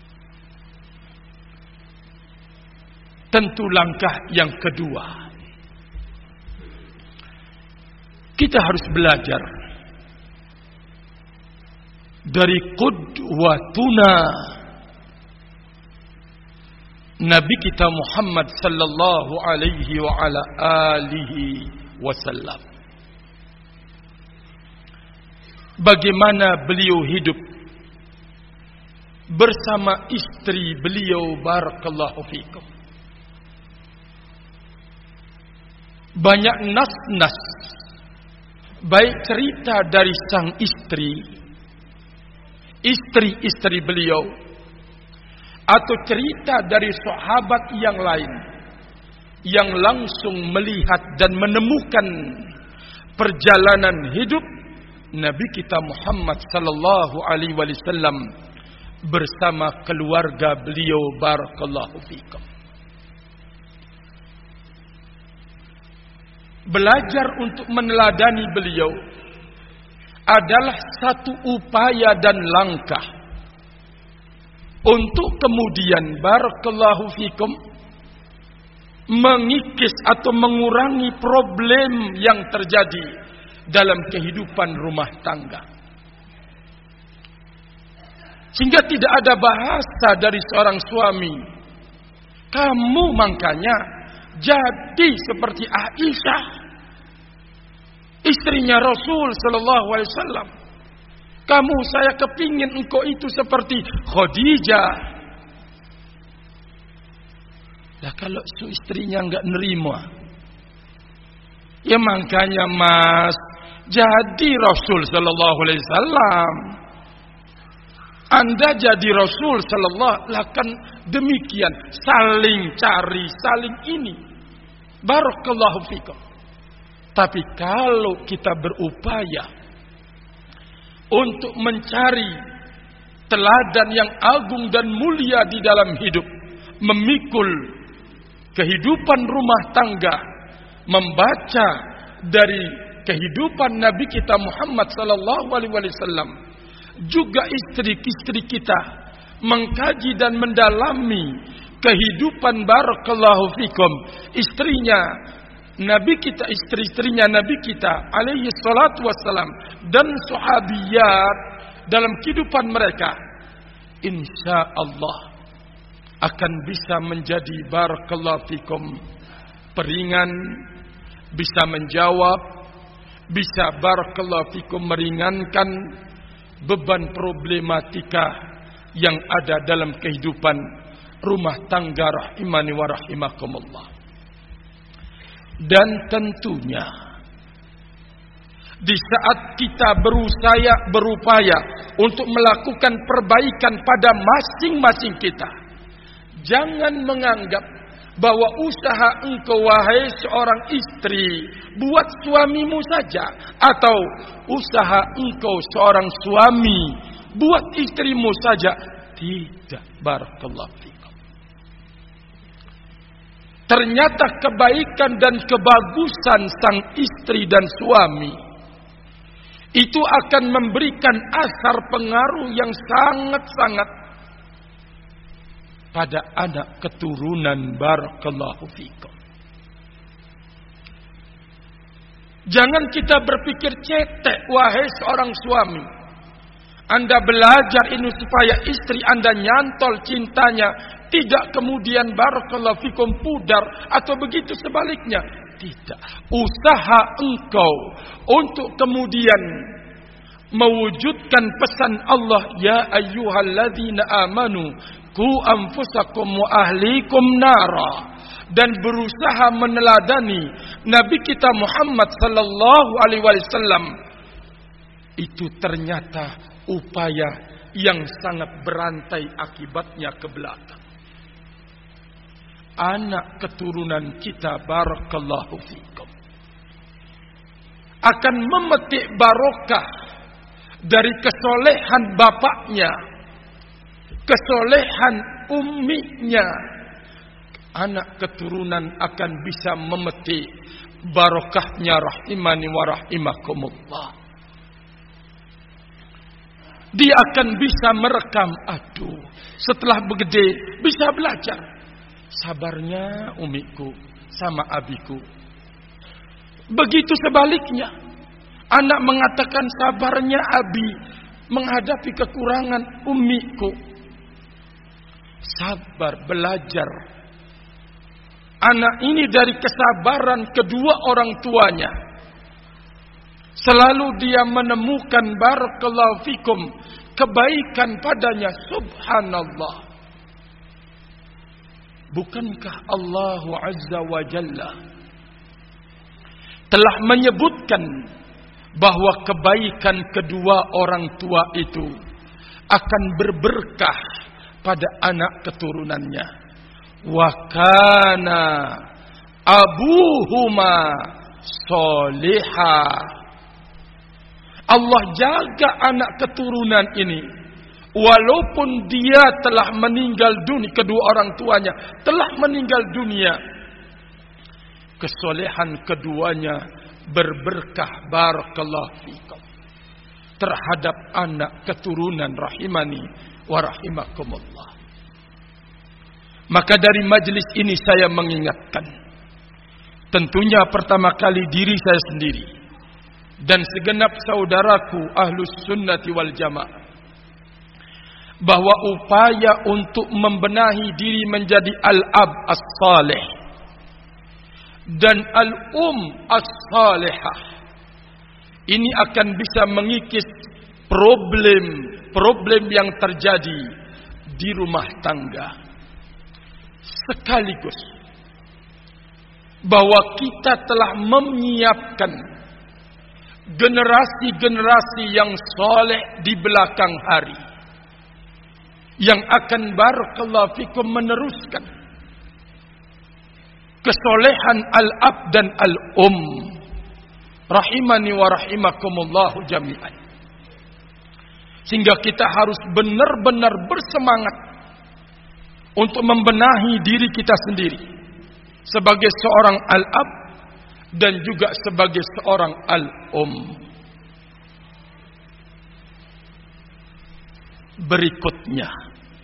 Tentu langkah yang kedua, kita harus belajar dari qudwatuna Nabi kita Muhammad sallallahu alaihi wa ala alihi wasallam. Bagaimana beliau hidup bersama istri beliau. Barakallahu fikum. Banyak nas-nas, baik cerita dari sang istri beliau, atau cerita dari sahabat yang lain yang langsung melihat dan menemukan perjalanan hidup Nabi kita Muhammad sallallahu alaihi wasallam bersama keluarga beliau. Barakallahu fikum. Belajar untuk meneladani beliau adalah satu upaya dan langkah untuk kemudian barakallahu fikum mengikis atau mengurangi problem yang terjadi dalam kehidupan rumah tangga. Sehingga tidak ada bahasa dari seorang suami Kamu makanya jadi seperti Aisyah, istrinya Rasul sallallahu alaihi wasallam. Kamu, saya kepingin engkau itu seperti Khadijah. Lah kalau istrinya enggak nerima, ya makanya Mas, jadi Rasul sallallahu alaihi wasallam. Anda jadi Rasul sallallahu, lakan demikian, saling cari, saling ini. Barakallahu fikum. Tapi kalau kita berupaya untuk mencari teladan yang agung dan mulia di dalam hidup, memikul kehidupan rumah tangga, membaca dari kehidupan Nabi kita Muhammad sallallahu alaihi wasallam, juga istri-istri kita mengkaji dan mendalami kehidupan barakallahu fikum istrinya Nabi kita, istri-istrinya Nabi kita alaihi salatu wassalam, dan sahabiyat dalam kehidupan mereka, insya Allah akan bisa menjadi barakallahu fikum peringan, bisa menjawab, bisa barakallahu fikum meringankan beban problematika yang ada dalam kehidupan rumah tangga rahimani wa rahimakumullah. Dan tentunya di saat kita berupaya untuk melakukan perbaikan pada masing-masing kita, jangan menganggap bahwa usaha engkau wahai seorang istri buat suamimu saja, atau usaha engkau seorang suami buat istrimu saja. Tidak, barakallahu fikum. Ternyata kebaikan dan kebagusan sang istri dan suami itu akan memberikan asar pengaruh yang sangat-sangat pada anak keturunan barakallahu fikum. Jangan kita berpikir cetek wahai seorang suami. Anda belajar ini supaya istri Anda nyantol cintanya, tidak kemudian barakallahu fikum pudar atau begitu sebaliknya. Tidak. Usaha engkau untuk kemudian mewujudkan pesan Allah, ya ayyuhalladzina amanu qu anfusakum wa ahlikum nara, dan berusaha meneladani Nabi kita Muhammad sallallahu alaihi wasallam, itu ternyata upaya yang sangat berantai akibatnya ke belakang. Anak keturunan kita barakallahu fikum akan memetik barokah dari kesolehan bapaknya, kesolehan umminya. Anak keturunan akan bisa memetik barokahnya rahimani wa rahimakumullah. Dia akan bisa merekam, aduh, setelah begede bisa belajar. Sabarnya umiku sama abiku. Begitu sebaliknya, anak mengatakan sabarnya abi menghadapi kekurangan umiku. Sabar, belajar. Anak ini dari kesabaran kedua orang tuanya, selalu dia menemukan barakallahu fikum kebaikan padanya. Subhanallah. Bukankah Allah Azza wa Jalla telah menyebutkan bahwa kebaikan kedua orang tua itu akan berberkah pada anak keturunannya? Wa kana abuhuma solihah. Allah jaga anak keturunan ini, walaupun dia telah meninggal dunia, kedua orang tuanya telah meninggal dunia, kesolehan keduanya berberkah barakallahu fikum terhadap anak keturunan rahimani wa rahimakumullah. Maka dari majlis ini saya mengingatkan, tentunya pertama kali diri saya sendiri dan segenap saudaraku ahlus sunnati wal jamaah, bahwa upaya untuk membenahi diri menjadi al-ab as-salih dan as-salihah ini akan bisa mengikis problem yang terjadi di rumah tangga, sekaligus bahwa kita telah menyiapkan generasi-generasi yang soleh di belakang hari, yang akan barakallahu fikum meneruskan kesolehan al-ab dan al-um. Rahimani wa rahimakumullahu jami'an. Sehingga kita harus benar-benar bersemangat untuk membenahi diri kita sendiri sebagai seorang al-ab dan juga sebagai seorang al-um. Berikutnya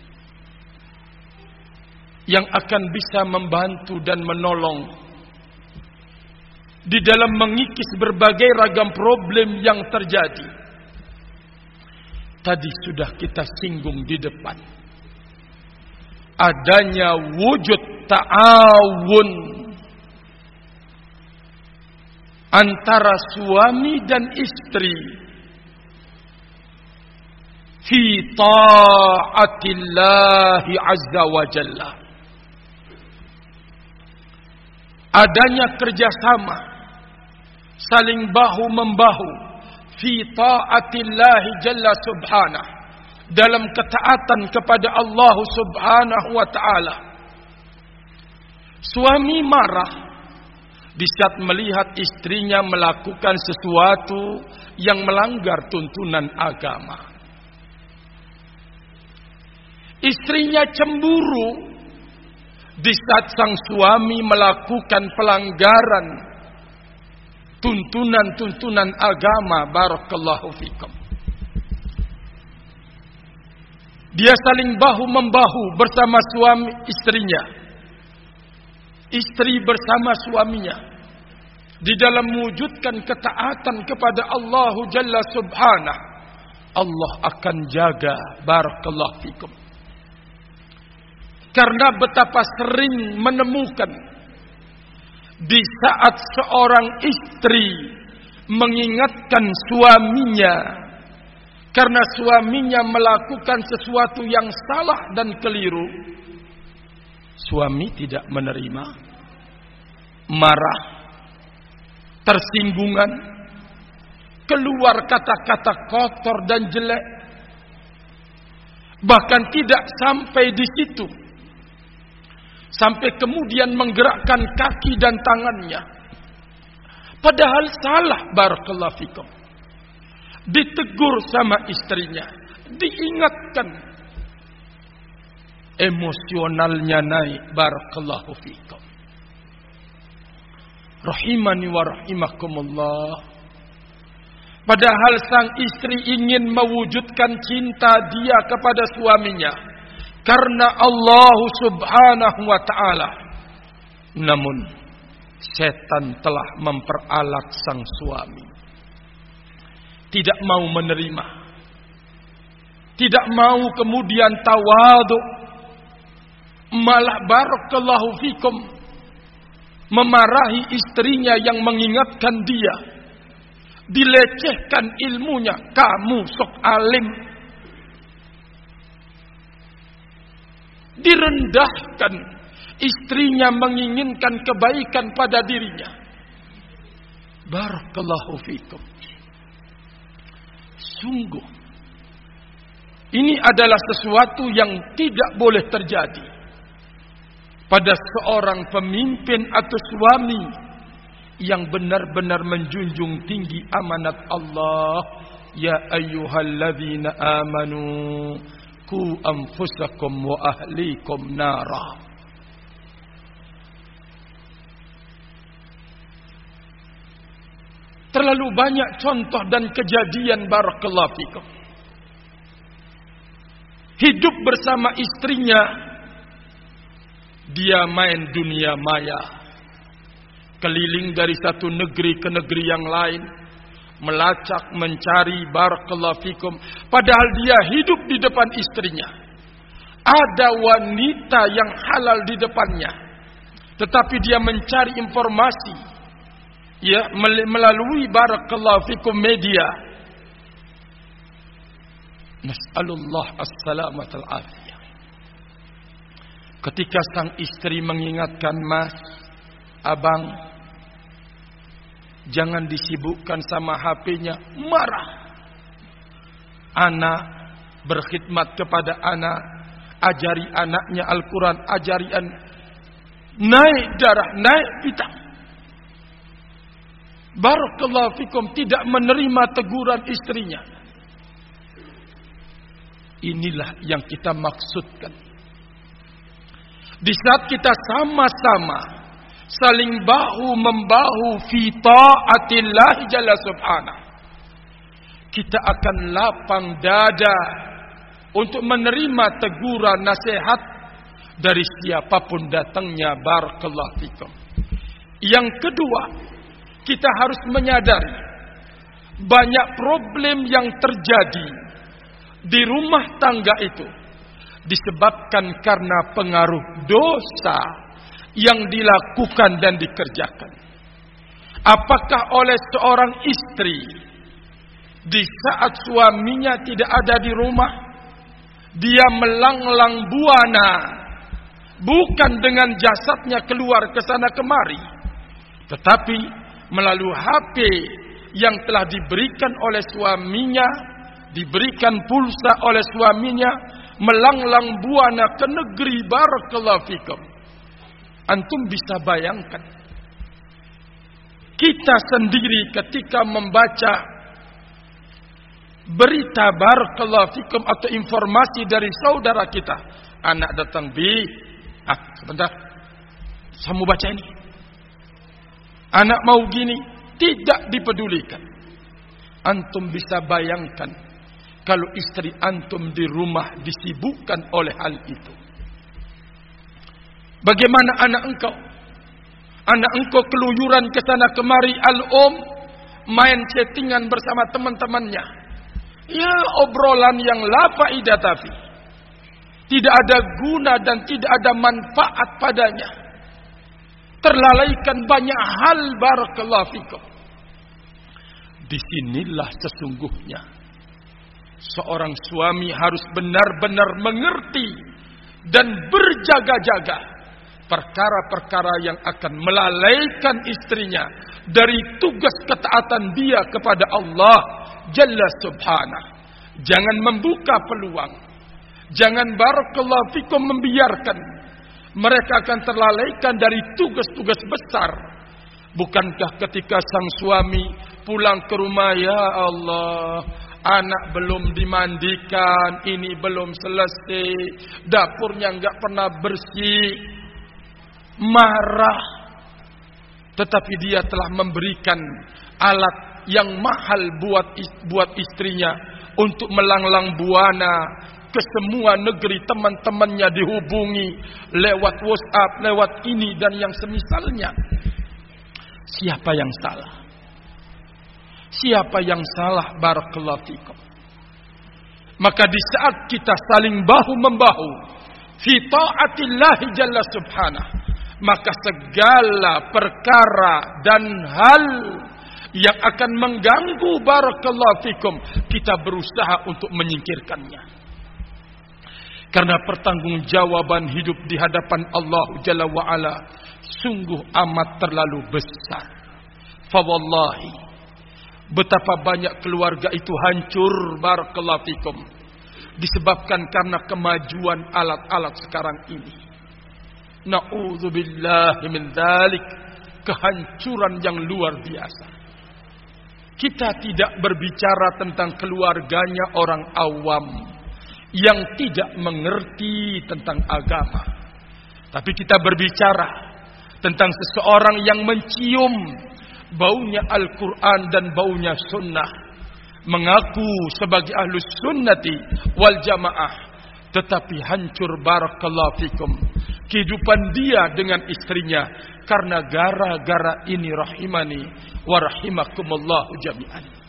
yang akan bisa membantu dan menolong di dalam mengikis berbagai ragam problem yang terjadi, tadi sudah kita singgung di depan, adanya wujud ta'awun antara suami dan istri fi ta'atillahi azza wa jalla. Adanya kerjasama, saling bahu-membahu fi ta'atillahi jalla subhanah, dalam ketaatan kepada Allah subhanahu wa ta'ala. Suami marah di saat melihat istrinya melakukan sesuatu yang melanggar tuntunan agama. Istrinya cemburu di saat sang suami melakukan pelanggaran tuntunan-tuntunan agama. Barakallahu fikum. Dia saling bahu-membahu bersama suami istrinya, istri bersama suaminya, di dalam mewujudkan ketaatan kepada Allah Jalla Subhanahu. Allah akan jaga. Barakallahu fikum. Karena betapa sering menemukan di saat seorang istri mengingatkan suaminya karena suaminya melakukan sesuatu yang salah dan keliru, suami tidak menerima, marah, tersinggungan, keluar kata-kata kotor dan jelek. Bahkan tidak sampai di situ, sampai kemudian menggerakkan kaki dan tangannya, padahal salah. Barakallahu fikum. Ditegur sama istrinya, diingatkan, emosionalnya naik. Barakallahu fikum. Rahimani wa rahimakumullah. Padahal sang istri ingin mewujudkan cinta dia kepada suaminya karena Allah subhanahu wa ta'ala. Namun setan telah memperalat sang suami, tidak mau menerima, tidak mau kemudian tawadhu, malah barakallahu fikum memarahi istrinya yang mengingatkan dia, dilecehkan ilmunya, kamu sok alim, direndahkan. Istrinya menginginkan kebaikan pada dirinya. Barakallahu fikum. Sungguh ini adalah sesuatu yang tidak boleh terjadi pada seorang pemimpin atau suami yang benar-benar menjunjung tinggi amanat Allah. Ya ayyuhalladzina amanu qu anfusakum wa ahlikum nara. Terlalu banyak contoh dan kejadian barakallahu fikum. Hidup bersama istrinya, dia main dunia maya, keliling dari satu negeri ke negeri yang lain, melacak, mencari, barakallahu fikum, padahal dia hidup di depan istrinya. Ada wanita yang halal di depannya, tetapi dia mencari informasi ya melalui barakallahu fikum media. Nas'alullah as-salamatal afiyah. Ketika sang istri mengingatkan, "Mas, abang, jangan disibukkan sama HP-nya," marah. Anak berkhidmat kepada anak, ajari anaknya Al-Quran, ajari naik darah, naik pita. Barakallahu fikum, tidak menerima teguran istrinya. Inilah yang kita maksudkan. Di saat kita sama-sama saling bahu-membahu fi ta'atillah jalla subhanahu, kita akan lapang dada untuk menerima teguran nasihat dari siapapun datangnya. Barakallahu fikum. Yang kedua, kita harus menyadari banyak problem yang terjadi di rumah tangga itu disebabkan karena pengaruh dosa yang dilakukan dan dikerjakan. Apakah oleh seorang istri di saat suaminya tidak ada di rumah, dia melanglang buana, bukan dengan jasadnya keluar ke sana kemari, tetapi melalui HP yang telah diberikan oleh suaminya, diberikan pulsa oleh suaminya, melanglang buana ke negeri barakallahu fikum. Antum bisa bayangkan, kita sendiri ketika membaca berita barakallahu fikum atau informasi dari saudara kita, anak datang, sebentar, saya mau baca ini. Anak mau gini, tidak dipedulikan. Antum bisa bayangkan kalau istri antum di rumah disibukkan oleh hal itu. Bagaimana anak engkau? Anak engkau keluyuran ke sana kemari, main chattingan bersama teman-temannya. Ya, obrolan yang la faidah tafi. Tidak ada guna dan tidak ada manfaat padanya. Terlalaikan banyak hal barakallahu fikum. Disinilah sesungguhnya seorang suami harus benar-benar mengerti dan berjaga-jaga perkara-perkara yang akan melalaikan istrinya dari tugas ketaatan dia kepada Allah Jalla Subhanahu. Jangan membuka peluang, jangan barakallahu fikum membiarkan mereka akan terlalaikan dari tugas-tugas besar. Bukankah ketika sang suami pulang ke rumah, ya Allah, anak belum dimandikan, ini belum selesai, dapurnya enggak pernah bersih, marah. Tetapi dia telah memberikan alat yang mahal buat istrinya untuk melanglang buana ke semua negeri, teman-temannya dihubungi lewat WhatsApp, lewat ini dan yang semisalnya. Siapa yang salah? Siapa yang salah barakallahu fikum? Maka di saat kita saling bahu-membahu fi ta'atillah jalla subhanahu, maka segala perkara dan hal yang akan mengganggu barakallahu fikum, kita berusaha untuk menyingkirkannya. Karena pertanggungjawaban hidup di hadapan Allah Jalla wa'ala sungguh amat terlalu besar. Fawallahi, betapa banyak keluarga itu hancur barakallahu fikum disebabkan karena kemajuan alat-alat sekarang ini. Na'udzubillahi min dzalik, kehancuran yang luar biasa. Kita tidak berbicara tentang keluarganya orang awam yang tidak mengerti tentang agama, tapi kita berbicara tentang seseorang yang mencium baunya Al-Quran dan baunya sunnah, mengaku sebagai ahlus sunnati wal jamaah, tetapi hancur barakallahu fikum kehidupan dia dengan istrinya karena gara-gara ini, rahimani wa rahimakumullahu jami'an.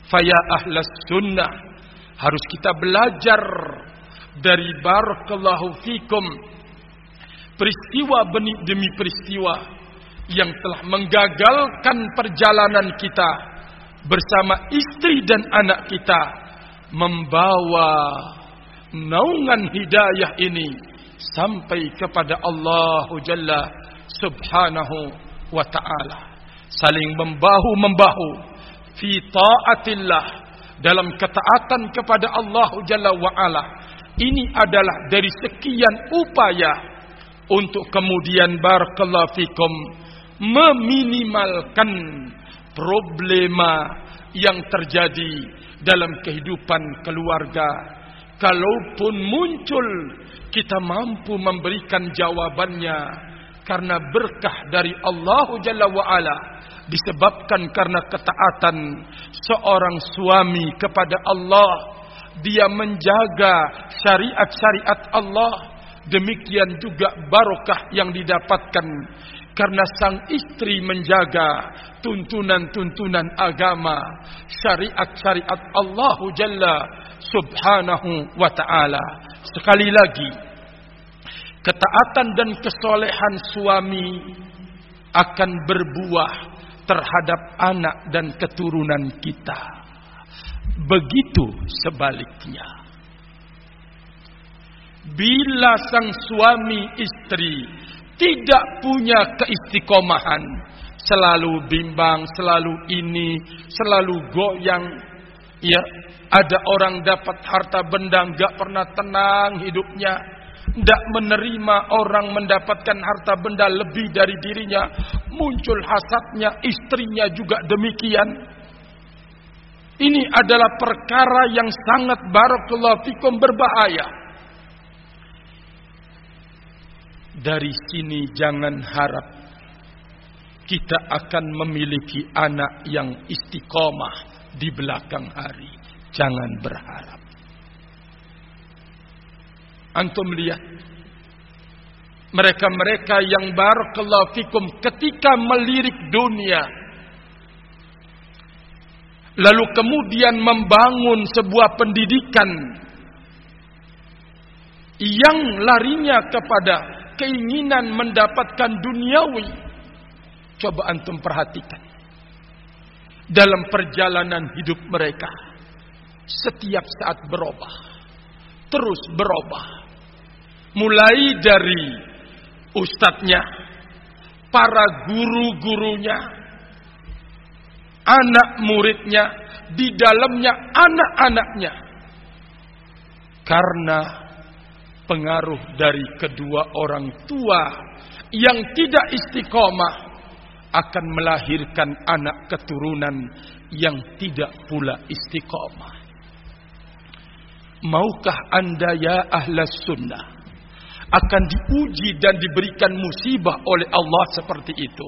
Faya ahlas sunnah, harus kita belajar dari barakallahu fikum peristiwa demi peristiwa yang telah menggagalkan perjalanan kita bersama istri dan anak kita membawa naungan hidayah ini sampai kepada Allah Jalla Subhanahu wa ta'ala. Saling membahu-membahu fi ta'atillah, dalam ketaatan kepada Allah Jalla wa ala. Ini adalah dari sekian upaya untuk kemudian barakallahu fikum meminimalkan problema yang terjadi dalam kehidupan keluarga. Kalaupun muncul, kita mampu memberikan jawabannya karena berkah dari Allah Jalla wa'ala, disebabkan karena ketaatan seorang suami kepada Allah. Dia menjaga syariat-syariat Allah. Demikian juga barokah yang didapatkan karena sang istri menjaga tuntunan-tuntunan agama, syariat-syariat Allah Jalla Subhanahu wa ta'ala. Sekali lagi, ketaatan dan kesolehan suami akan berbuah terhadap anak dan keturunan kita. Begitu sebaliknya. Bila sang suami istri tidak punya keistiqomahan, selalu bimbang, selalu ini, selalu goyang, ya, ada orang dapat harta benda enggak pernah tenang hidupnya, tidak menerima orang mendapatkan harta benda lebih dari dirinya, muncul hasadnya, istrinya juga demikian. Ini adalah perkara yang sangat barakallahu fikum berbahaya. Dari sini jangan harap kita akan memiliki anak yang istiqomah di belakang hari. Jangan berharap. Antum lihat mereka-mereka yang barakallahu fikum ketika melirik dunia, lalu kemudian membangun sebuah pendidikan yang larinya kepada keinginan mendapatkan duniawi. Coba antum perhatikan dalam perjalanan hidup mereka, setiap saat berubah, terus berubah. Mulai dari ustadznya, para guru-gurunya, anak muridnya, di dalamnya anak-anaknya. Karena pengaruh dari kedua orang tua yang tidak istiqomah akan melahirkan anak keturunan yang tidak pula istiqomah. Maukah anda ya ahlas sunnah akan diuji dan diberikan musibah oleh Allah seperti itu?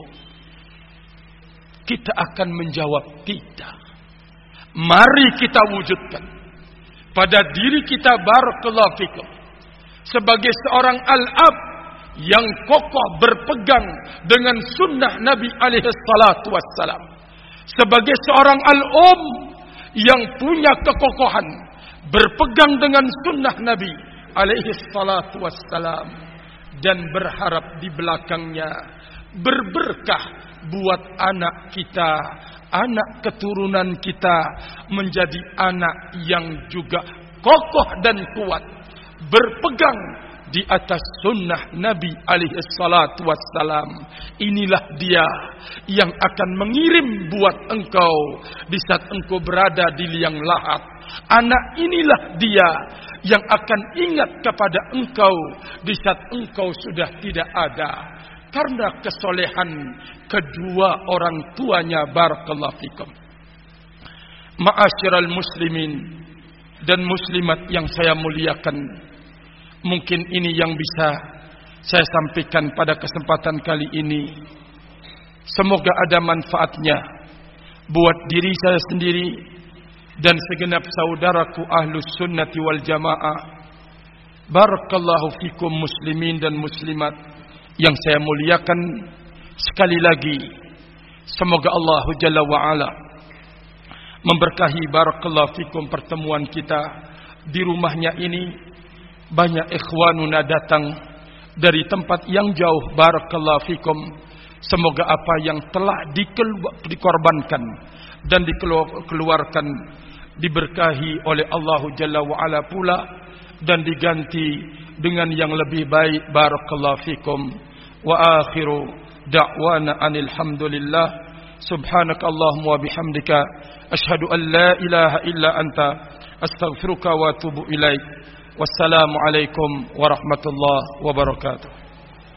Kita akan menjawab tidak. Mari kita wujudkan pada diri kita barakallahu fikum sebagai seorang al-ab yang kokoh berpegang dengan sunnah Nabi alaihi salatu wassalam, sebagai seorang al-um yang punya kekokohan berpegang dengan sunnah Nabi alaihi salatu wassalam, dan berharap di belakangnya berberkah buat anak kita, anak keturunan kita menjadi anak yang juga kokoh dan kuat, berpegang di atas sunnah Nabi alaihi salatu wassalam. Inilah dia yang akan mengirim buat engkau di saat engkau berada di liang lahat. Anak inilah dia yang akan ingat kepada engkau di saat engkau sudah tidak ada, karena kesolehan kedua orang tuanya barakallahu fikum. Ma'asyiral muslimin dan muslimat yang saya muliakan, mungkin ini yang bisa saya sampaikan pada kesempatan kali ini. Semoga ada manfaatnya buat diri saya sendiri dan segenap saudaraku ahlus sunnati wal jamaah. Barakallahu fikum muslimin dan muslimat yang saya muliakan. Sekali lagi, semoga Allah Jalla wa'ala memberkahi barakallahu fikum pertemuan kita di rumahnya ini. Banyak ikhwanuna datang dari tempat yang jauh, barakallahu fikum. Semoga apa yang telah dikorbankan dan dikeluarkan diberkahi oleh Allah Jalla wa Ala pula, dan diganti dengan yang lebih baik, barakallahu fikum. Wa akhiru da'wana anil hamdulillah. Subhanakallahumma wa bihamdika asyhadu an la ilaha illa anta astaghfiruka wa atubu ilaik. Wassalamualaikum warahmatullahi wabarakatuh.